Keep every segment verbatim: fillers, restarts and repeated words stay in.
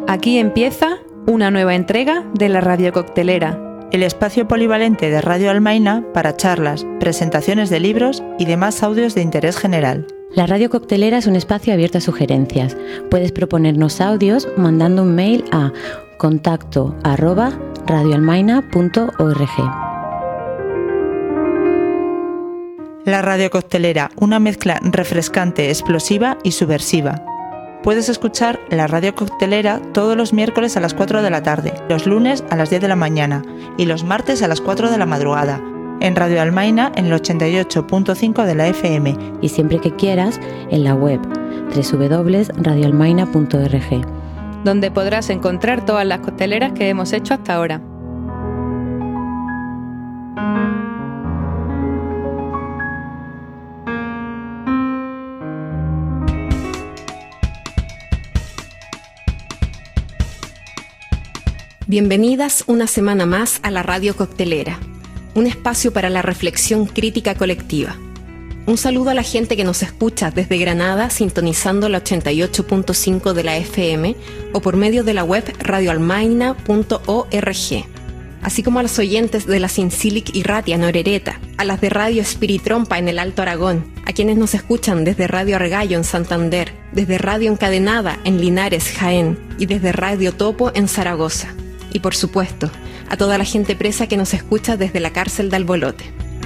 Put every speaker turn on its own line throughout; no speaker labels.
Aquí empieza una nueva entrega de la Radio Coctelera,
el espacio polivalente de Radio Almaina para charlas, presentaciones de libros y demás audios de interés general.
La Radio Coctelera es un espacio abierto a sugerencias. Puedes proponernos audios mandando un mail a contacto arroba radioalmaina punto org.
La Radio Coctelera, una mezcla refrescante, explosiva y subversiva. Puedes escuchar la Radio Coctelera todos los miércoles a las cuatro de la tarde, los lunes a las diez de la mañana y los martes a las cuatro de la madrugada, en Radio Almaina en el ochenta y ocho punto cinco de la F M.
Y siempre que quieras, en la web doble u doble u doble u punto radio almaina punto org,
donde podrás encontrar todas las cocteleras que hemos hecho hasta ahora.
Bienvenidas una semana más a la Radio Coctelera, un espacio para la reflexión crítica colectiva. Un saludo a la gente que nos escucha desde Granada sintonizando la ochenta y ocho punto cinco de la F M o por medio de la web radioalmaina punto org, así como a los oyentes de la Sincilic y Ratia en Orereta, a las de Radio Espiritrompa en el Alto Aragón, a quienes nos escuchan desde Radio Argallo en Santander, desde Radio Encadenada en Linares, Jaén y desde Radio Topo en Zaragoza. Y por supuesto, a toda la gente presa que nos escucha desde la cárcel de Albolote.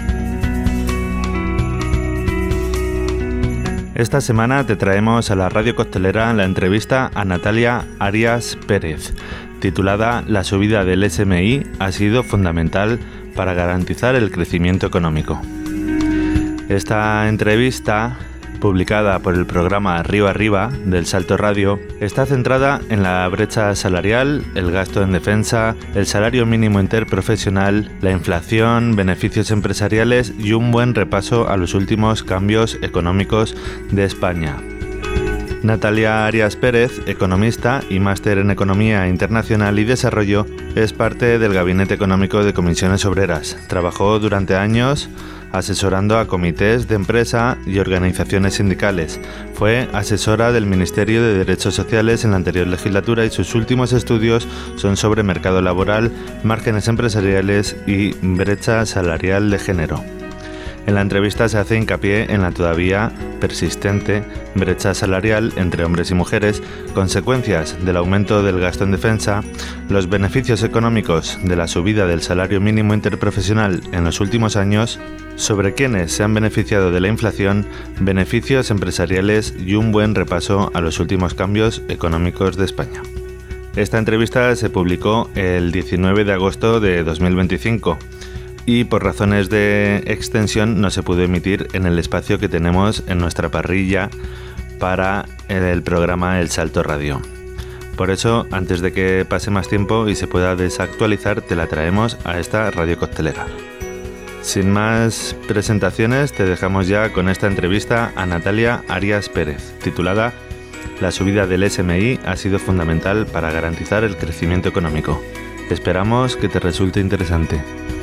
Esta semana te traemos a la Radio Coctelera la entrevista a Natalia Arias Pérez, titulada La subida del S M I ha sido fundamental para garantizar el crecimiento económico. Esta entrevista, publicada por el programa Arriba Arriba del Salto Radio, está centrada en la brecha salarial, el gasto en defensa, el salario mínimo interprofesional, la inflación, beneficios empresariales y un buen repaso a los últimos cambios económicos de España. Natalia Arias Pérez, economista y máster en Economía Internacional y Desarrollo, es parte del Gabinete Económico de Comisiones Obreras. Trabajó durante años asesorando a comités de empresa y organizaciones sindicales. Fue asesora del Ministerio de Derechos Sociales en la anterior legislatura y sus últimos estudios son sobre mercado laboral, márgenes empresariales y brecha salarial de género. En la entrevista se hace hincapié en la todavía persistente brecha salarial entre hombres y mujeres, consecuencias del aumento del gasto en defensa, los beneficios económicos de la subida del salario mínimo interprofesional en los últimos años, sobre quienes se han beneficiado de la inflación, beneficios empresariales y un buen repaso a los últimos cambios económicos de España. Esta entrevista se publicó el diecinueve de agosto de dos mil veinticinco. Y por razones de extensión no se pudo emitir en el espacio que tenemos en nuestra parrilla para el programa El Salto Radio. Por eso, antes de que pase más tiempo y se pueda desactualizar, te la traemos a esta Radio Coctelera. Sin más presentaciones, te dejamos ya con esta entrevista a Natalia Arias Pérez, titulada La subida del S M I ha sido fundamental para garantizar el crecimiento económico. Esperamos que te resulte interesante.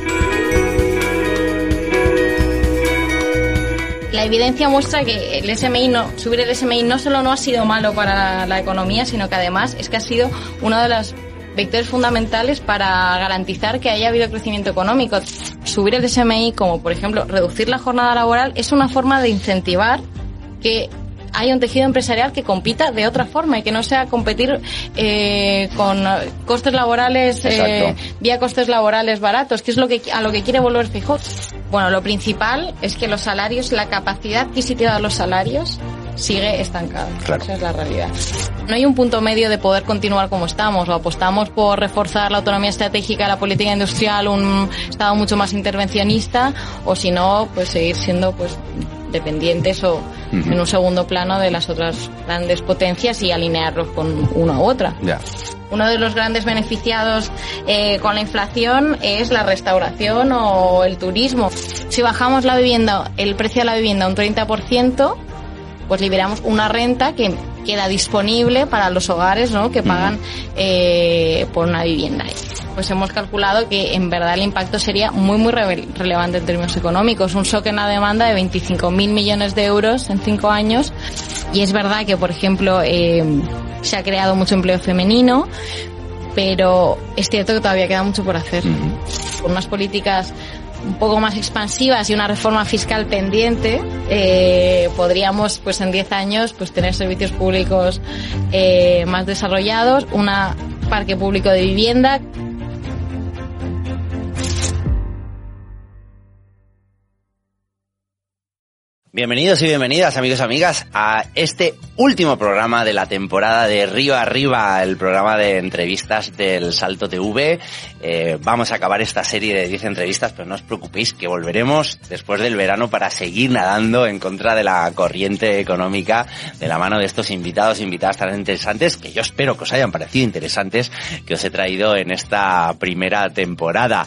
La evidencia muestra que el S M I no, subir el S M I no solo no ha sido malo para la, la economía, sino que además es que ha sido uno de los vectores fundamentales para garantizar que haya habido crecimiento económico. Subir el S M I, como por ejemplo reducir la jornada laboral, es una forma de incentivar que haya un tejido empresarial que compita de otra forma y que no sea competir eh, con costes laborales eh, vía costes laborales baratos, que es lo que a lo que quiere volver Feijóo. Bueno, lo principal es que los salarios, la capacidad adquisitiva de los salarios sigue estancada. Claro. Esa es la realidad. No hay un punto medio de poder continuar como estamos, o apostamos por reforzar la autonomía estratégica de la política industrial, un Estado mucho más intervencionista, o si no, pues seguir siendo pues dependientes o uh-huh. en un segundo plano de las otras grandes potencias y alinearlos con una u otra.
Yeah.
Uno de los grandes beneficiados eh, con la inflación es la restauración o el turismo. Si bajamos la vivienda, el precio de la vivienda un treinta por ciento, pues liberamos una renta que queda disponible para los hogares, ¿no?, que pagan eh, por una vivienda. Pues hemos calculado que en verdad el impacto sería muy muy re- relevante en términos económicos. Un shock en la demanda de veinticinco mil millones de euros en cinco años. Y es verdad que, por ejemplo, eh, se ha creado mucho empleo femenino, pero es cierto que todavía queda mucho por hacer. Mm. Con unas políticas un poco más expansivas y una reforma fiscal pendiente, eh, podríamos pues en diez años pues tener servicios públicos eh, más desarrollados, un parque público de vivienda.
Bienvenidos y bienvenidas, amigos y amigas, a este último programa de la temporada de Río Arriba, el programa de entrevistas del Salto T V. Eh, vamos a acabar esta serie de diez entrevistas, pero no os preocupéis que volveremos después del verano para seguir nadando en contra de la corriente económica de la mano de estos invitados e invitadas tan interesantes, que yo espero que os hayan parecido interesantes, que os he traído en esta primera temporada.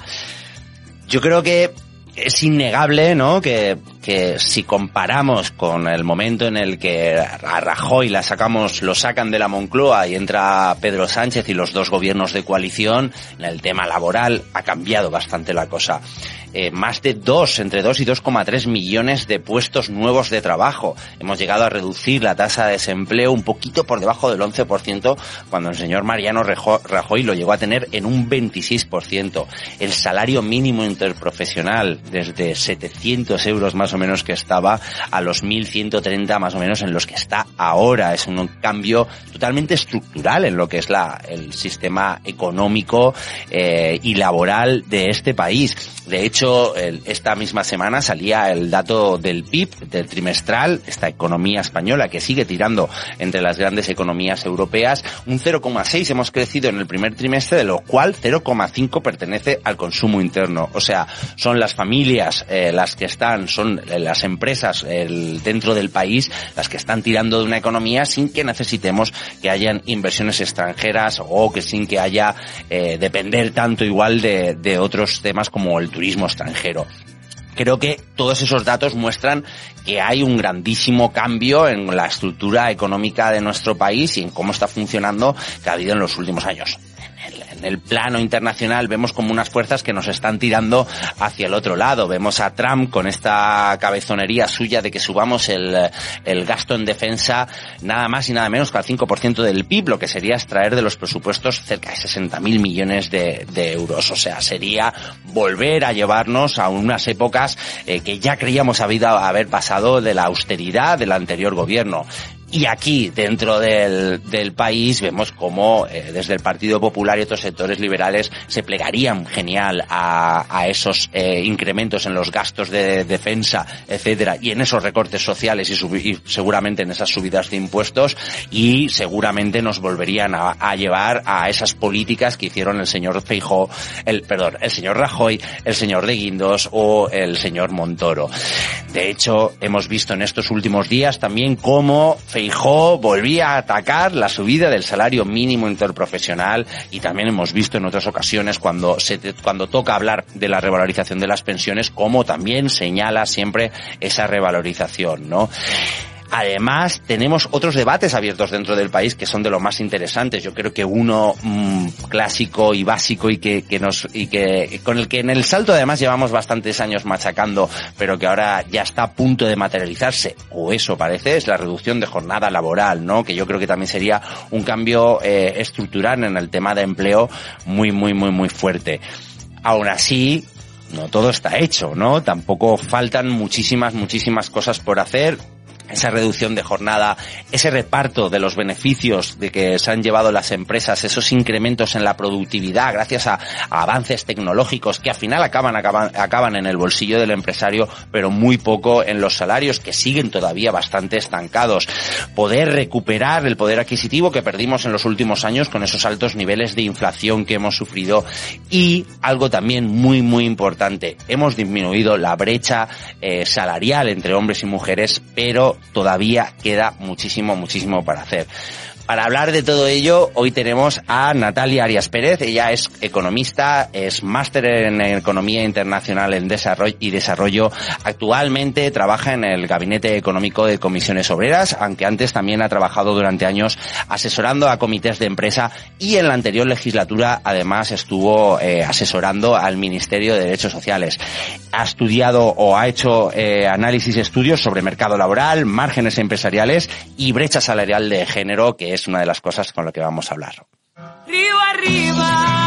Yo creo que es innegable, ¿no?, que, que si comparamos con el momento en el que a Rajoy la sacamos, lo sacan de la Moncloa y entra Pedro Sánchez y los dos gobiernos de coalición, en el tema laboral ha cambiado bastante la cosa. Eh, más de dos, entre dos y dos coma tres millones de puestos nuevos de trabajo. Hemos llegado a reducir la tasa de desempleo un poquito por debajo del once por ciento, cuando el señor Mariano Rajoy lo llegó a tener en un veintiséis por ciento. El salario mínimo interprofesional, desde setecientos euros más o menos que estaba, a los mil ciento treinta más o menos en los que está ahora. Es un cambio totalmente estructural en lo que es la, el sistema económico eh, y laboral de este país. De hecho, el, esta misma semana salía el dato del P I B, del trimestral, esta economía española que sigue tirando entre las grandes economías europeas. Un cero coma seis hemos crecido en el primer trimestre, de lo cual cero coma cinco pertenece al consumo interno. O sea, son las familias eh, las que están, son eh, las empresas el, dentro del país las que están tirando de una economía sin que necesitemos que hayan inversiones extranjeras o que sin que haya eh, depender tanto igual de, de otros temas como el turismo extranjero. Creo que todos esos datos muestran que hay un grandísimo cambio en la estructura económica de nuestro país y en cómo está funcionando que ha habido en los últimos años. En el plano internacional vemos como unas fuerzas que nos están tirando hacia el otro lado. Vemos a Trump con esta cabezonería suya de que subamos el, el gasto en defensa nada más y nada menos que al cinco por ciento del P I B, lo que sería extraer de los presupuestos cerca de sesenta mil millones de, de euros. O sea, sería volver a llevarnos a unas épocas eh, que ya creíamos haber, haber pasado de la austeridad del anterior gobierno. Y aquí, dentro del, del país, vemos cómo eh, desde el Partido Popular y otros sectores liberales se plegarían genial a, a esos eh, incrementos en los gastos de defensa, etcétera, y en esos recortes sociales y, sub- y seguramente en esas subidas de impuestos, y seguramente nos volverían a, a llevar a esas políticas que hicieron el señor Feijóo, el, perdón, el señor Rajoy, el señor de Guindos o el señor Montoro. De hecho, hemos visto en estos últimos días también cómo Feijóo volvía a atacar la subida del salario mínimo interprofesional, y también hemos visto en otras ocasiones cuando se cuando toca hablar de la revalorización de las pensiones cómo también señala siempre esa revalorización, ¿no? Además, tenemos otros debates abiertos dentro del país que son de lo más interesantes. Yo creo que uno mmm, clásico y básico y que, que nos y que con el que en el Salto además llevamos bastantes años machacando, pero que ahora ya está a punto de materializarse, o eso parece, es la reducción de jornada laboral, ¿no? Que yo creo que también sería un cambio eh, estructural en el tema de empleo muy, muy, muy, muy fuerte. Aún así, no todo está hecho, ¿no? Tampoco faltan muchísimas, muchísimas cosas por hacer. Esa reducción de jornada, ese reparto de los beneficios de que se han llevado las empresas, esos incrementos en la productividad gracias a, a avances tecnológicos que al final acaban, acaban, acaban en el bolsillo del empresario, pero muy poco en los salarios, que siguen todavía bastante estancados. Poder recuperar el poder adquisitivo que perdimos en los últimos años con esos altos niveles de inflación que hemos sufrido. Y algo también muy, muy importante, hemos disminuido la brecha eh, salarial entre hombres y mujeres, pero todavía queda muchísimo, muchísimo para hacer. Para hablar de todo ello, hoy tenemos a Natalia Arias Pérez. Ella es economista, es máster en Economía Internacional en Desarrollo y Desarrollo. Actualmente trabaja en el Gabinete Económico de Comisiones Obreras, aunque antes también ha trabajado durante años asesorando a comités de empresa, y en la anterior legislatura además estuvo eh, asesorando al Ministerio de Derechos Sociales. Ha estudiado o ha hecho eh, análisis y estudios sobre mercado laboral, márgenes empresariales y brecha salarial de género, que es es una de las cosas con lo que vamos a hablar.
Arriba, arriba.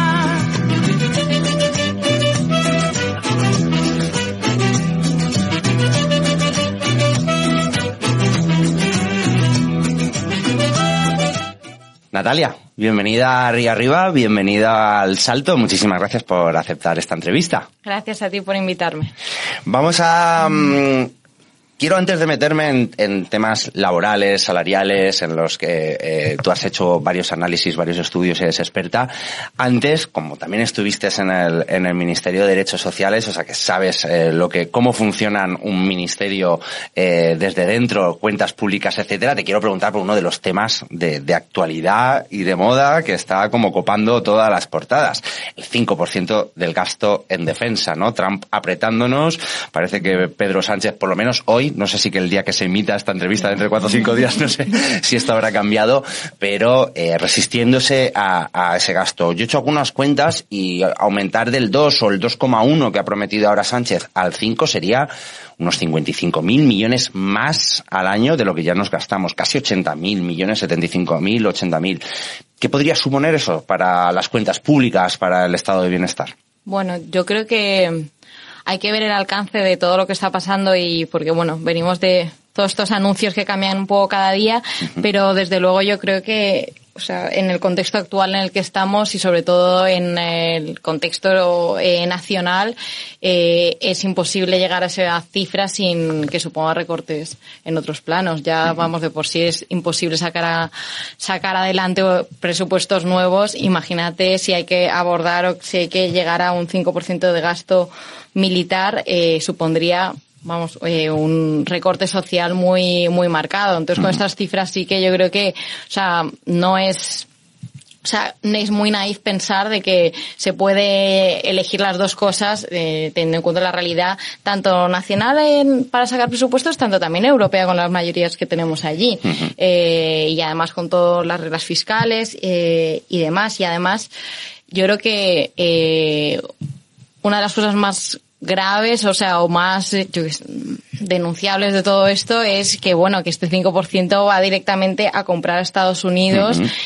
Natalia, bienvenida a Río Arriba, bienvenida al Salto. Muchísimas gracias por aceptar esta entrevista.
Gracias a ti por invitarme.
Vamos a... Um, quiero, antes de meterme en, en temas laborales, salariales, en los que eh, tú has hecho varios análisis, varios estudios y eres experta, antes, como también estuviste en el, en el Ministerio de Derechos Sociales, o sea que sabes eh, lo que, cómo funcionan un ministerio eh, desde dentro, cuentas públicas, etcétera, te quiero preguntar por uno de los temas de, de actualidad y de moda que está como copando todas las portadas. El cinco por ciento del gasto en defensa, ¿no? Trump apretándonos, parece que Pedro Sánchez, por lo menos hoy, no sé si que el día que se emita esta entrevista, dentro de cuatro o cinco días, no sé si esto habrá cambiado, pero eh, resistiéndose a, a ese gasto. Yo he hecho algunas cuentas y aumentar del dos o el dos coma uno que ha prometido ahora Sánchez al cinco sería unos cincuenta y cinco mil millones más al año de lo que ya nos gastamos, casi ochenta mil millones, setenta y cinco mil, ochenta mil. ¿Qué podría suponer eso para las cuentas públicas, para el estado de bienestar?
Bueno, yo creo que hay que ver el alcance de todo lo que está pasando y porque, bueno, venimos de todos estos anuncios que cambian un poco cada día, uh-huh. pero desde luego yo creo que, o sea, en el contexto actual en el que estamos y sobre todo en el contexto eh, nacional, eh, es imposible llegar a esa cifra sin que suponga recortes en otros planos. Ya, uh-huh. vamos, de por sí es imposible sacar a, sacar adelante presupuestos nuevos. Imagínate si hay que abordar o si hay que llegar a un cinco por ciento de gasto militar, eh, supondría, vamos, eh, un recorte social muy, muy marcado. Entonces, con estas cifras sí que yo creo que, o sea, no es, o sea, es muy naif pensar de que se puede elegir las dos cosas, eh, teniendo en cuenta la realidad tanto nacional en, para sacar presupuestos, tanto también europea con las mayorías que tenemos allí. Uh-huh. Eh, y además con todas las reglas fiscales, eh, y demás. Y además, yo creo que, eh, una de las cosas más graves, o sea, o más yo, denunciables de todo esto es que, bueno, que este cinco por ciento va directamente a comprar a Estados Unidos, uh-huh.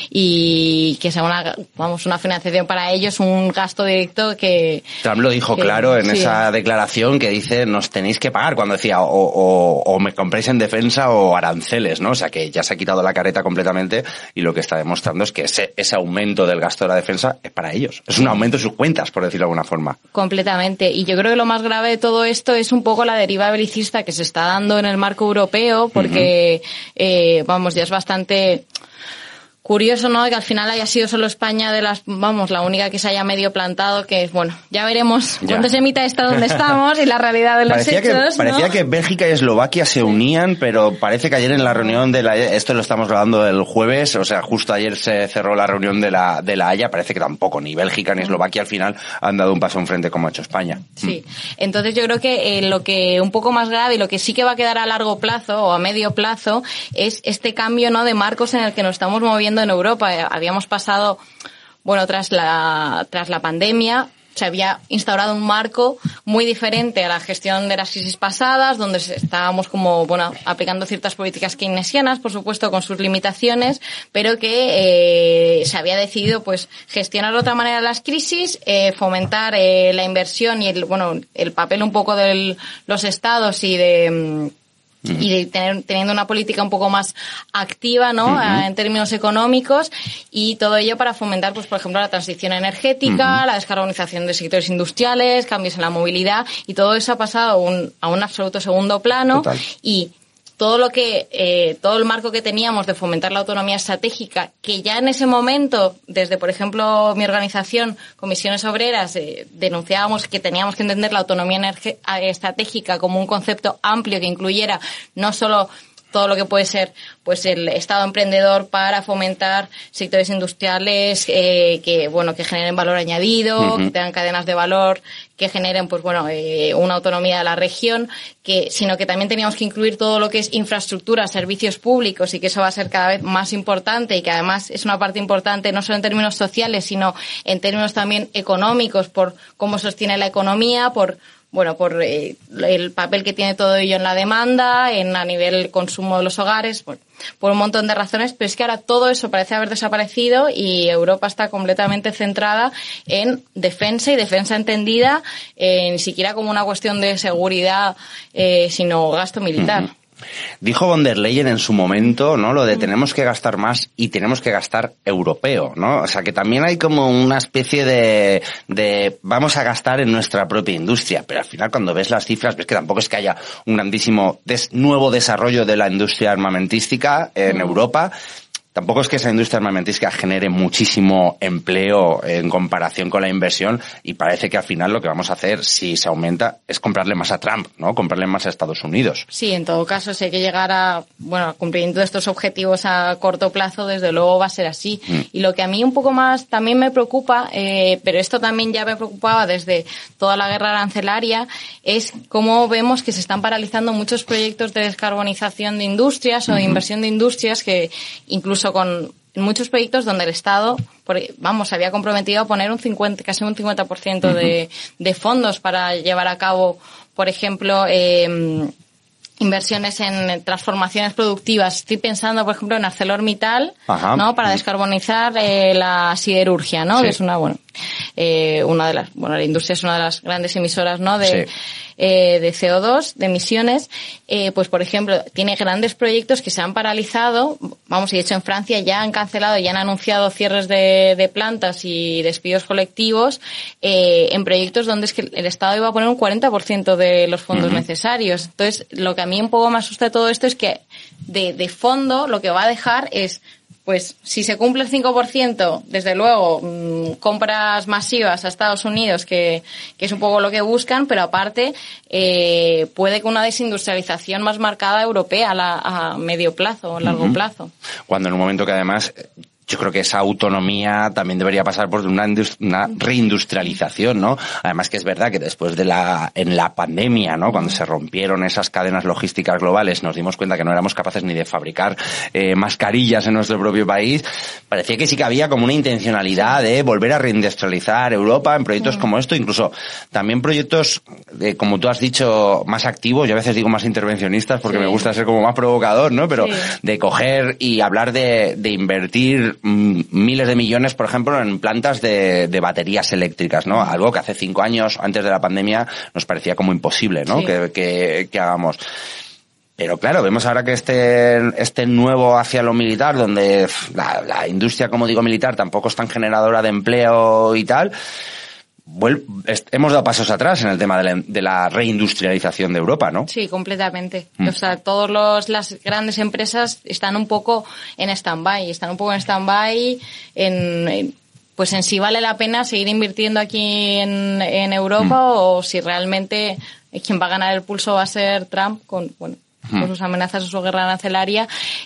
y que sea una, vamos, una financiación para ellos, un gasto directo que... Trump
lo dijo que, claro en sí. esa declaración que dice, nos tenéis que pagar, cuando decía, o, o, o me compréis en defensa o aranceles, ¿no? O sea, que ya se ha quitado la careta completamente y lo que está demostrando es que ese, ese aumento del gasto de la defensa es para ellos. Es un aumento de sus cuentas, por decirlo de alguna forma.
Completamente. Y yo creo que lo más grave de todo esto es un poco la deriva belicista que se está dando en el marco europeo, porque, uh-huh. eh, vamos, ya es bastante curioso, ¿no?, que al final haya sido solo España de las, vamos, la única que se haya medio plantado, que es, bueno, ya veremos ya. cuando se emita esto donde estamos y la realidad de los
parecía
hechos,
que,
¿no?
Parecía que Bélgica y Eslovaquia se unían, pero parece que ayer en la reunión de la, esto lo estamos grabando el jueves, o sea, justo ayer se cerró la reunión de la, de la Haya, parece que tampoco, ni Bélgica ni Eslovaquia al final han dado un paso enfrente como ha hecho España.
Sí, entonces yo creo que eh, lo que un poco más grave y lo que sí que va a quedar a largo plazo o a medio plazo es este cambio, ¿no?, de marcos en el que nos estamos moviendo en Europa. Habíamos pasado, bueno, tras la, tras la pandemia, se había instaurado un marco muy diferente a la gestión de las crisis pasadas, donde estábamos como, bueno, aplicando ciertas políticas keynesianas, por supuesto, con sus limitaciones, pero que eh, se había decidido, pues, gestionar de otra manera las crisis, eh, fomentar eh, la inversión y el, bueno, el papel un poco de los estados y de y de tener, teniendo una política un poco más activa, ¿no?, uh-huh. en términos económicos, y todo ello para fomentar, pues, por ejemplo, la transición energética, uh-huh. la descarbonización de sectores industriales, cambios en la movilidad, y todo eso ha pasado un, a un absoluto segundo plano. Total. Y todo lo que, eh, todo el marco que teníamos de fomentar la autonomía estratégica, que ya en ese momento, desde, por ejemplo, mi organización, Comisiones Obreras, eh, denunciábamos que teníamos que entender la autonomía energe- estratégica como un concepto amplio que incluyera no solo todo lo que puede ser, pues, el Estado emprendedor para fomentar sectores industriales eh, que, bueno, que generen valor añadido, uh-huh. que tengan cadenas de valor, que generen, pues, bueno, eh, una autonomía de la región, que, sino que también teníamos que incluir todo lo que es infraestructura, servicios públicos, y que eso va a ser cada vez más importante, y que además es una parte importante no solo en términos sociales, sino en términos también económicos, por cómo sostiene la economía, por bueno, por eh, el papel que tiene todo ello en la demanda, en a nivel consumo de los hogares, bueno, por un montón de razones, pero es que ahora todo eso parece haber desaparecido y Europa está completamente centrada en defensa y defensa entendida, eh, ni siquiera como una cuestión de seguridad, eh, sino gasto militar.
Uh-huh. Dijo von der Leyen en su momento, ¿no? Lo de tenemos que gastar más y tenemos que gastar europeo, ¿no? O sea, que también hay como una especie de, de vamos a gastar en nuestra propia industria, pero al final cuando ves las cifras ves que tampoco es que haya un grandísimo des, nuevo desarrollo de la industria armamentística en mm. Europa. Tampoco es que esa industria armamentística genere muchísimo empleo en comparación con la inversión y parece que al final lo que vamos a hacer, si se aumenta, es comprarle más a Trump, ¿no? Comprarle más a Estados Unidos.
Sí, en todo caso, si hay que llegar a, bueno, al cumplimiento de estos objetivos a corto plazo, desde luego va a ser así. Mm. Y lo que a mí un poco más también me preocupa, eh, pero esto también ya me preocupaba desde toda la guerra arancelaria, es cómo vemos que se están paralizando muchos proyectos de descarbonización de industrias o de mm-hmm. inversión de industrias que incluso con muchos proyectos donde el Estado, vamos, se había comprometido a poner un cincuenta, casi un cincuenta por ciento uh-huh. de, de fondos para llevar a cabo, por ejemplo, eh, inversiones en transformaciones productivas. Estoy pensando, por ejemplo, en ArcelorMittal, Ajá. ¿no? Para descarbonizar eh, la siderurgia, ¿no? Sí. Que es una, bueno, eh, una de las, bueno, la industria es una de las grandes emisoras, ¿no? De, sí. eh, de C O dos, de emisiones. Eh, pues, por ejemplo, tiene grandes proyectos que se han paralizado. Vamos, y de hecho en Francia ya han cancelado, ya han anunciado cierres de, de plantas y despidos colectivos, eh, en proyectos donde es que el Estado iba a poner un cuarenta por ciento de los fondos uh-huh. necesarios. Entonces, lo que a mí un poco me asusta de todo esto es que de, de fondo lo que va a dejar es, pues, si se cumple el cinco por ciento, desde luego, mmm, compras masivas a Estados Unidos, que, que es un poco lo que buscan, pero aparte, eh, puede que una desindustrialización más marcada europea a, la, a medio plazo o largo uh-huh. plazo.
Cuando en un momento que además, yo creo que esa autonomía también debería pasar por una, una reindustrialización, ¿no? Además que es verdad que después de la, en la pandemia, ¿no? Cuando se rompieron esas cadenas logísticas globales, nos dimos cuenta que no éramos capaces ni de fabricar eh, mascarillas en nuestro propio país. Parecía que sí que había como una intencionalidad de volver a reindustrializar Europa en proyectos como esto, incluso también proyectos, de, como tú has dicho, más activos. Yo a veces digo más intervencionistas porque sí. me gusta ser como más provocador, ¿no? Pero sí. de coger y hablar de, de invertir miles de millones, por ejemplo, en plantas de, de baterías eléctricas, ¿no? Algo que hace cinco años, antes de la pandemia, nos parecía como imposible, ¿no? Sí. Que, que, que hagamos. Pero claro, vemos ahora que este, este nuevo hacia lo militar, donde la, la industria, como digo, militar tampoco es tan generadora de empleo y tal, Vuel- hemos dado pasos atrás en el tema de la, de la reindustrialización de Europa, ¿no?
Sí, completamente. Mm. O sea, todas los, las grandes empresas están un poco en stand-by, están un poco en stand-by en, en pues en si vale la pena seguir invirtiendo aquí en, en Europa mm. o si realmente quien va a ganar el pulso va a ser Trump con, bueno, mm. con sus amenazas o su guerra arancelaria,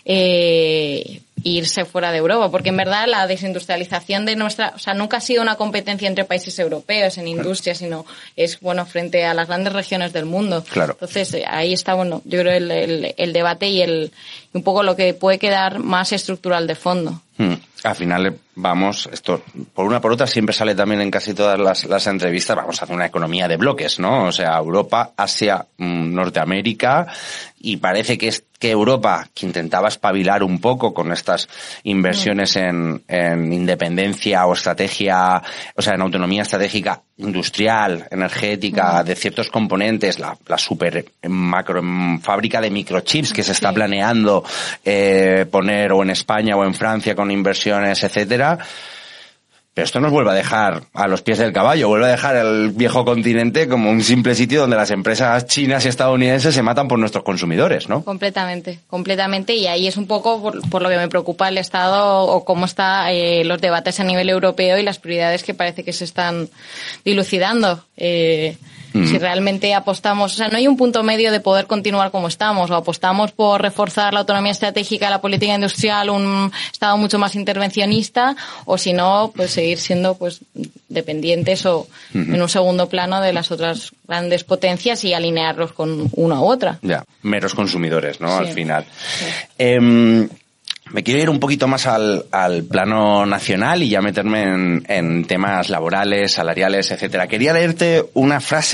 eh, irse fuera de Europa, porque en verdad la desindustrialización de nuestra, o sea, nunca ha sido una competencia entre países europeos en industria, sino es, bueno, frente a las grandes regiones del mundo.
Claro.
Entonces, ahí está, bueno, yo creo el, el, el debate y el, un poco lo que puede quedar más estructural de fondo.
Hmm. Al final, vamos, esto, por una por otra, siempre sale también en casi todas las, las entrevistas, vamos a hacer una economía de bloques, ¿no? O sea, Europa, Asia, mmm, Norteamérica, y parece que es que Europa, que intentaba espabilar un poco con estas inversiones en, en independencia o estrategia, o sea, en autonomía estratégica industrial, energética, de ciertos componentes, la, la super macro fábrica de microchips que se está planeando eh, poner o en España o en Francia con inversiones, etcétera. Pero esto nos vuelve a dejar a los pies del caballo, vuelve a dejar el viejo continente como un simple sitio donde las empresas chinas y estadounidenses se matan por nuestros consumidores, ¿no?
Completamente, completamente. Y ahí es un poco por, por lo que me preocupa el Estado o cómo están eh, los debates a nivel europeo y las prioridades que parece que se están dilucidando. Eh, mm. Si realmente apostamos, o sea, no hay un punto medio de poder continuar como estamos, o apostamos por reforzar la autonomía estratégica, la política industrial, un Estado mucho más intervencionista, o si no, pues seguir siendo pues dependientes o uh-huh. en un segundo plano de las otras grandes potencias y alinearlos con una u otra.
Ya, meros consumidores, ¿no?
Sí.
Al final.
Sí.
Eh, Me quiero ir un poquito más al, al plano nacional y ya meterme en, en temas laborales, salariales, etcétera. Quería leerte una frase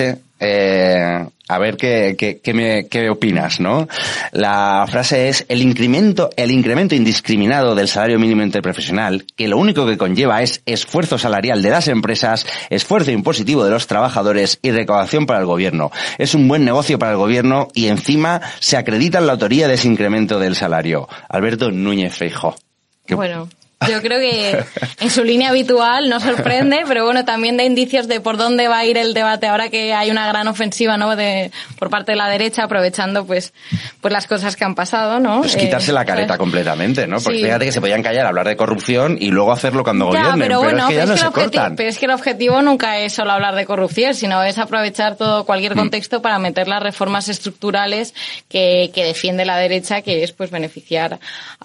Eh, a ver qué, qué, qué, me, qué opinas, ¿no? La frase es el incremento, el incremento indiscriminado del salario mínimo interprofesional, que lo único que conlleva es esfuerzo salarial de las empresas, esfuerzo impositivo de los trabajadores y recaudación para el gobierno. Es un buen negocio para el gobierno y encima se acredita la autoría de ese incremento del salario. Alberto Núñez Feijóo. ¿Qué...
Bueno... Yo creo que en su línea habitual no sorprende, pero bueno, también da indicios de por dónde va a ir el debate ahora que hay una gran ofensiva, ¿no? De, por parte de la derecha, aprovechando pues, pues las cosas que han pasado, ¿no?
Pues quitarse eh, la careta ¿sabes? completamente, ¿no? Porque sí. Fíjate que se podían callar, hablar de corrupción y luego hacerlo cuando ya, gobiernen, pero, bueno, pero es que ya pero no es que se cortan.
Pero es que el objetivo nunca es solo hablar de corrupción, sino es aprovechar todo cualquier contexto mm. para meter las reformas estructurales que, que defiende la derecha, que es pues beneficiar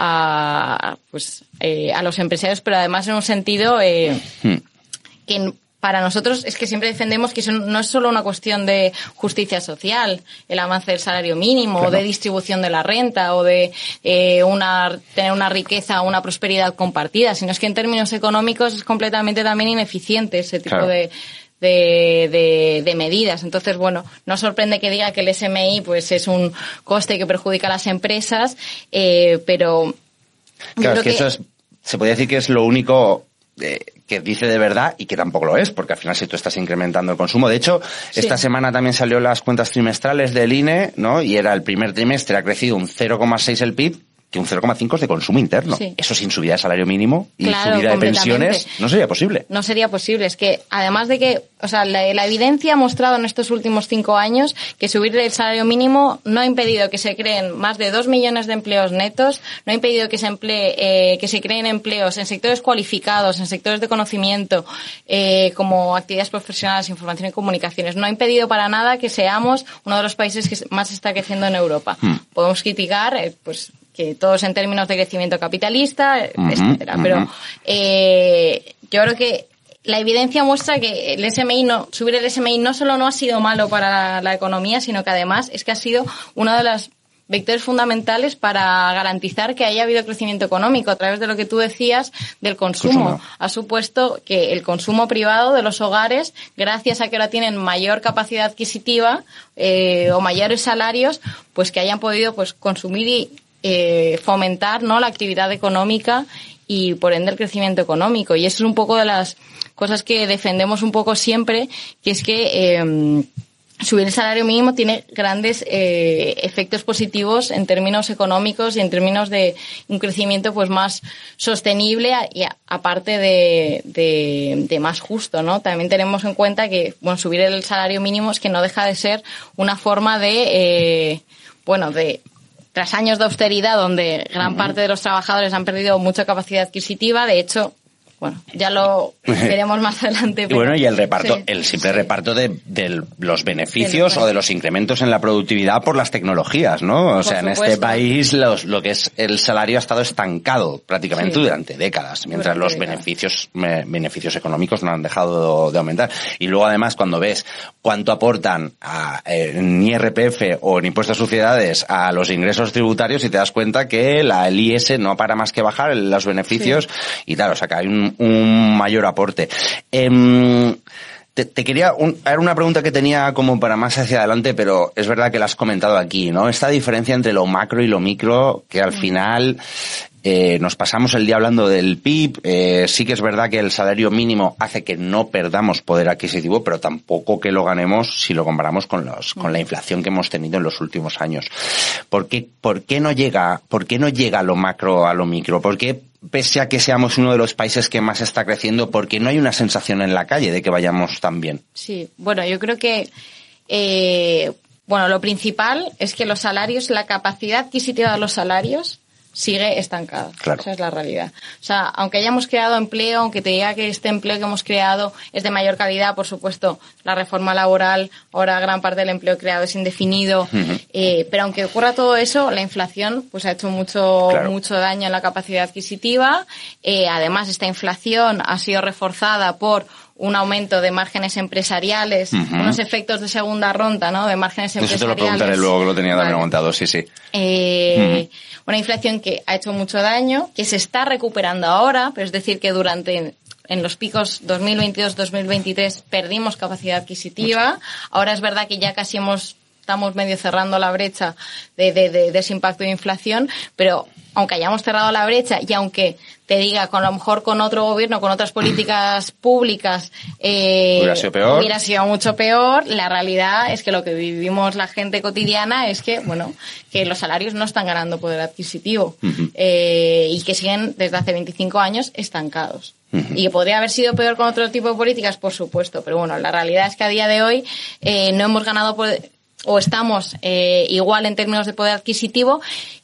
a pues eh, a los empresarios, pero además en un sentido eh, hmm. que para nosotros es que siempre defendemos que eso no es solo una cuestión de justicia social, el avance del salario mínimo, claro. o de distribución de la renta, o de eh, una tener una riqueza, una prosperidad compartida, sino es que en términos económicos es completamente también ineficiente ese tipo claro. de De, de, de medidas. Entonces, bueno, no sorprende que diga que el S M I pues es un coste que perjudica a las empresas, eh, pero...
Claro, es que, que eso es, se podría decir que es lo único eh, que dice de verdad y que tampoco lo es, porque al final si tú estás incrementando el consumo. De hecho, sí. esta semana también salió las cuentas trimestrales del I N E, ¿no? Y era el primer trimestre, ha crecido un cero coma seis el P I B, que un cero coma cinco es de consumo interno. Sí. Eso sin subida de salario mínimo y claro, subida de pensiones no sería posible.
No sería posible. Es que además de que, o sea, la, la evidencia ha mostrado en estos últimos cinco años que subir el salario mínimo no ha impedido que se creen más de dos millones de empleos netos, no ha impedido que se emplee, eh, que se creen empleos en sectores cualificados, en sectores de conocimiento, eh, como actividades profesionales, información y comunicaciones. No ha impedido para nada que seamos uno de los países que más está creciendo en Europa. Hmm. Podemos criticar, eh, pues, que todos en términos de crecimiento capitalista, uh-huh, etcétera. Uh-huh. Pero eh, yo creo que la evidencia muestra que el S M I no, subir el S M I no solo no ha sido malo para la, la economía, sino que además es que ha sido uno de los vectores fundamentales para garantizar que haya habido crecimiento económico a través de lo que tú decías del consumo. consumo. Ha supuesto que el consumo privado de los hogares, gracias a que ahora tienen mayor capacidad adquisitiva eh, o mayores salarios, pues que hayan podido pues consumir y Eh, fomentar, ¿no?, la actividad económica y por ende el crecimiento económico. Y eso es un poco de las cosas que defendemos un poco siempre, que es que eh, subir el salario mínimo tiene grandes eh, efectos positivos en términos económicos y en términos de un crecimiento pues más sostenible y a, aparte de, de, de más justo, ¿no? También tenemos en cuenta que, bueno, subir el salario mínimo es que no deja de ser una forma de, eh, bueno, de tras años de austeridad donde gran parte de los trabajadores han perdido mucha capacidad adquisitiva, de hecho, bueno, ya lo veremos más adelante.
Pero, bueno, y el reparto, sí, el simple sí. reparto de, de los beneficios de o de los incrementos en la productividad por las tecnologías, ¿no? O por sea, supuesto. En este país los, lo que es el salario ha estado estancado prácticamente sí. durante décadas, mientras durante los décadas. beneficios me, beneficios económicos no han dejado de aumentar. Y luego además cuando ves cuánto aportan a, en I R P F o en impuestos a sociedades a los ingresos tributarios y te das cuenta que la, el I S no para más que bajar los beneficios sí. y claro, o sea que hay un un mayor aporte. Eh, te, te quería un, era una pregunta que tenía como para más hacia adelante, pero es verdad que la has comentado aquí, ¿no? Esta diferencia entre lo macro y lo micro, que al final eh, nos pasamos el día hablando del P I B. Eh, sí que es verdad que el salario mínimo hace que no perdamos poder adquisitivo, pero tampoco que lo ganemos si lo comparamos con los con la inflación que hemos tenido en los últimos años. ¿Por qué, por qué no llega, por qué no llega lo macro a lo micro? ¿Por qué, pese a que seamos uno de los países que más está creciendo, porque no hay una sensación en la calle de que vayamos tan bien?
Sí, bueno, yo creo que eh, bueno, lo principal es que los salarios, la capacidad adquisitiva de los salarios sigue estancada. Claro. Esa es la realidad. O sea, aunque hayamos creado empleo, aunque te diga que este empleo que hemos creado es de mayor calidad, por supuesto, la reforma laboral, ahora gran parte del empleo creado es indefinido, uh-huh. eh, pero aunque ocurra todo eso, la inflación pues ha hecho mucho claro. mucho daño en la capacidad adquisitiva. Eh, además, esta inflación ha sido reforzada por un aumento de márgenes empresariales, uh-huh. unos efectos de segunda ronda, ¿no?, de márgenes empresariales. Eso te lo preguntaré
luego, que lo tenía también aguantado, sí, sí.
Eh, uh-huh. Una inflación que ha hecho mucho daño, que se está recuperando ahora, pero es decir que durante en los picos dos mil veintidós dos mil veintitrés perdimos capacidad adquisitiva. Ahora es verdad que ya casi hemos estamos medio cerrando la brecha de, de, de, de ese impacto de inflación, pero aunque hayamos cerrado la brecha y aunque te diga, con a lo mejor con otro gobierno, con otras políticas públicas, eh,
hubiera sido peor.
Hubiera sido mucho peor, la realidad es que lo que vivimos la gente cotidiana es que, bueno, que los salarios no están ganando poder adquisitivo uh-huh. eh, y que siguen desde hace veinticinco años estancados. Uh-huh. Y que podría haber sido peor con otro tipo de políticas, por supuesto, pero bueno, la realidad es que a día de hoy eh, no hemos ganado poder, o estamos eh, igual en términos de poder adquisitivo.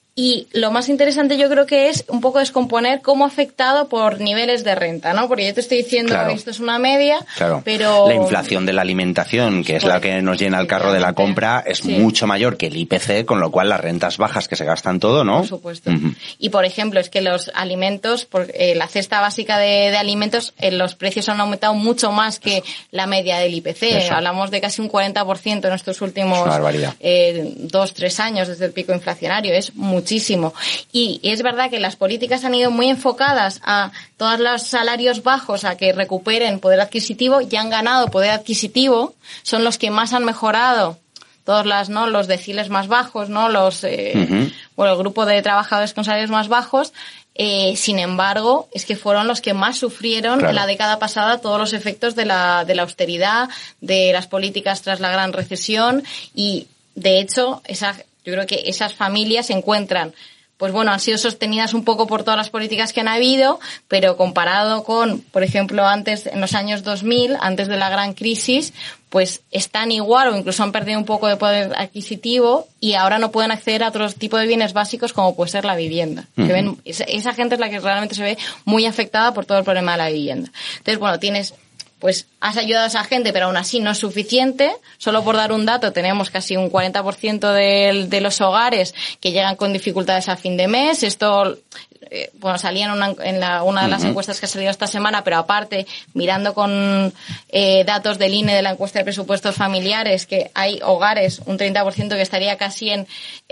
Y lo más interesante yo creo que es un poco descomponer cómo ha afectado por niveles de renta, ¿no? Porque yo te estoy diciendo
claro.
que esto es una media,
claro.
pero...
La inflación de la alimentación, que es la que nos llena el carro de la compra, es sí. mucho mayor que el I P C, con lo cual las rentas bajas que se gastan todo, ¿no?
Por supuesto. Uh-huh. Y, por ejemplo, es que los alimentos, por, eh, la cesta básica de, de alimentos, eh, los precios han aumentado mucho más que Eso. la media del I P C. Eso. Hablamos de casi un cuarenta por ciento en estos últimos eh, dos, tres años desde el pico inflacionario. Es mucho. Muchísimo. Y, y es verdad que las políticas han ido muy enfocadas a todos los salarios bajos, a que recuperen poder adquisitivo, y han ganado poder adquisitivo, son los que más han mejorado. Todos las, ¿no? Los deciles más bajos, ¿no? Los, eh, uh-huh. bueno, el grupo de trabajadores con salarios más bajos. Eh, sin embargo, es que fueron los que más sufrieron claro. en la década pasada todos los efectos de la, de la austeridad, de las políticas tras la gran recesión, y de hecho, esa, yo creo que esas familias se encuentran, pues bueno, han sido sostenidas un poco por todas las políticas que han habido, pero comparado con, por ejemplo, antes, en los años dos mil, antes de la gran crisis, pues están igual o incluso han perdido un poco de poder adquisitivo y ahora no pueden acceder a otro tipo de bienes básicos como puede ser la vivienda. Uh-huh. Que ven, esa, esa gente es la que realmente se ve muy afectada por todo el problema de la vivienda. Entonces, bueno, tienes... pues has ayudado a esa gente, pero aún así no es suficiente. Solo por dar un dato, tenemos casi un cuarenta por ciento de, de los hogares que llegan con dificultades a fin de mes. Esto, eh, bueno, salía en una, en la, una de las uh-huh. encuestas que ha salido esta semana, pero aparte, mirando con eh, datos del I N E de la encuesta de presupuestos familiares, que hay hogares, un treinta por ciento que estaría casi en,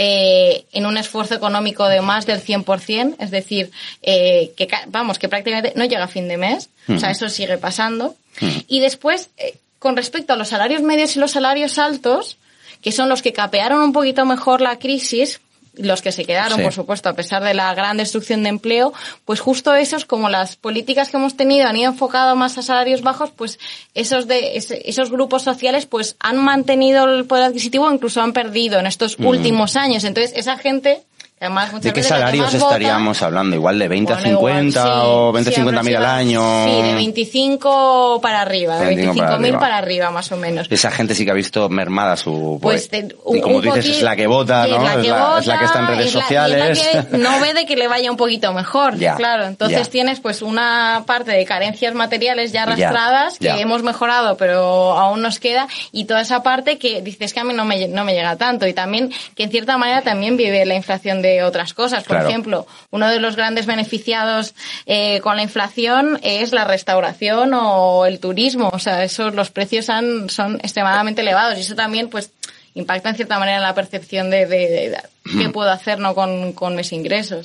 eh, en un esfuerzo económico de más del cien por ciento, es decir, eh, que, vamos, que prácticamente no llega a fin de mes. Uh-huh. O sea, eso sigue pasando. Y después, eh, con respecto a los salarios medios y los salarios altos, que son los que capearon un poquito mejor la crisis, los que se quedaron, sí. por supuesto, a pesar de la gran destrucción de empleo, pues justo esos, como las políticas que hemos tenido han ido enfocado más a salarios bajos, pues esos de esos grupos sociales pues han mantenido el poder adquisitivo o incluso han perdido en estos mm. últimos años. Entonces, esa gente... Además,
¿de qué salarios estaríamos votan, hablando? ¿Igual de veinte bueno, a cincuenta igual, sí, o veinte a cincuenta mil al año?
Sí, de veinticinco para arriba, de veinticinco mil para arriba más o menos.
Esa gente sí que ha visto mermada su...
Pues, pues de,
y como tú dices, es la que vota, ¿no?
Es la que,
es la,
vota,
es la que está en redes
es la,
sociales.
Es la que no ve de que le vaya un poquito mejor, ya, claro. Entonces ya. tienes pues una parte de carencias materiales ya arrastradas ya, ya. que hemos mejorado, pero aún nos queda, y toda esa parte que dices que a mí no me, no me llega tanto, y también que en cierta manera también vive la inflación de otras cosas. Por claro. ejemplo, uno de los grandes beneficiados eh, con la inflación es la restauración o el turismo. O sea, esos los precios han, son extremadamente elevados y eso también, pues, impacta en cierta manera en la percepción de, de, de, de qué puedo hacer no con, con mis ingresos.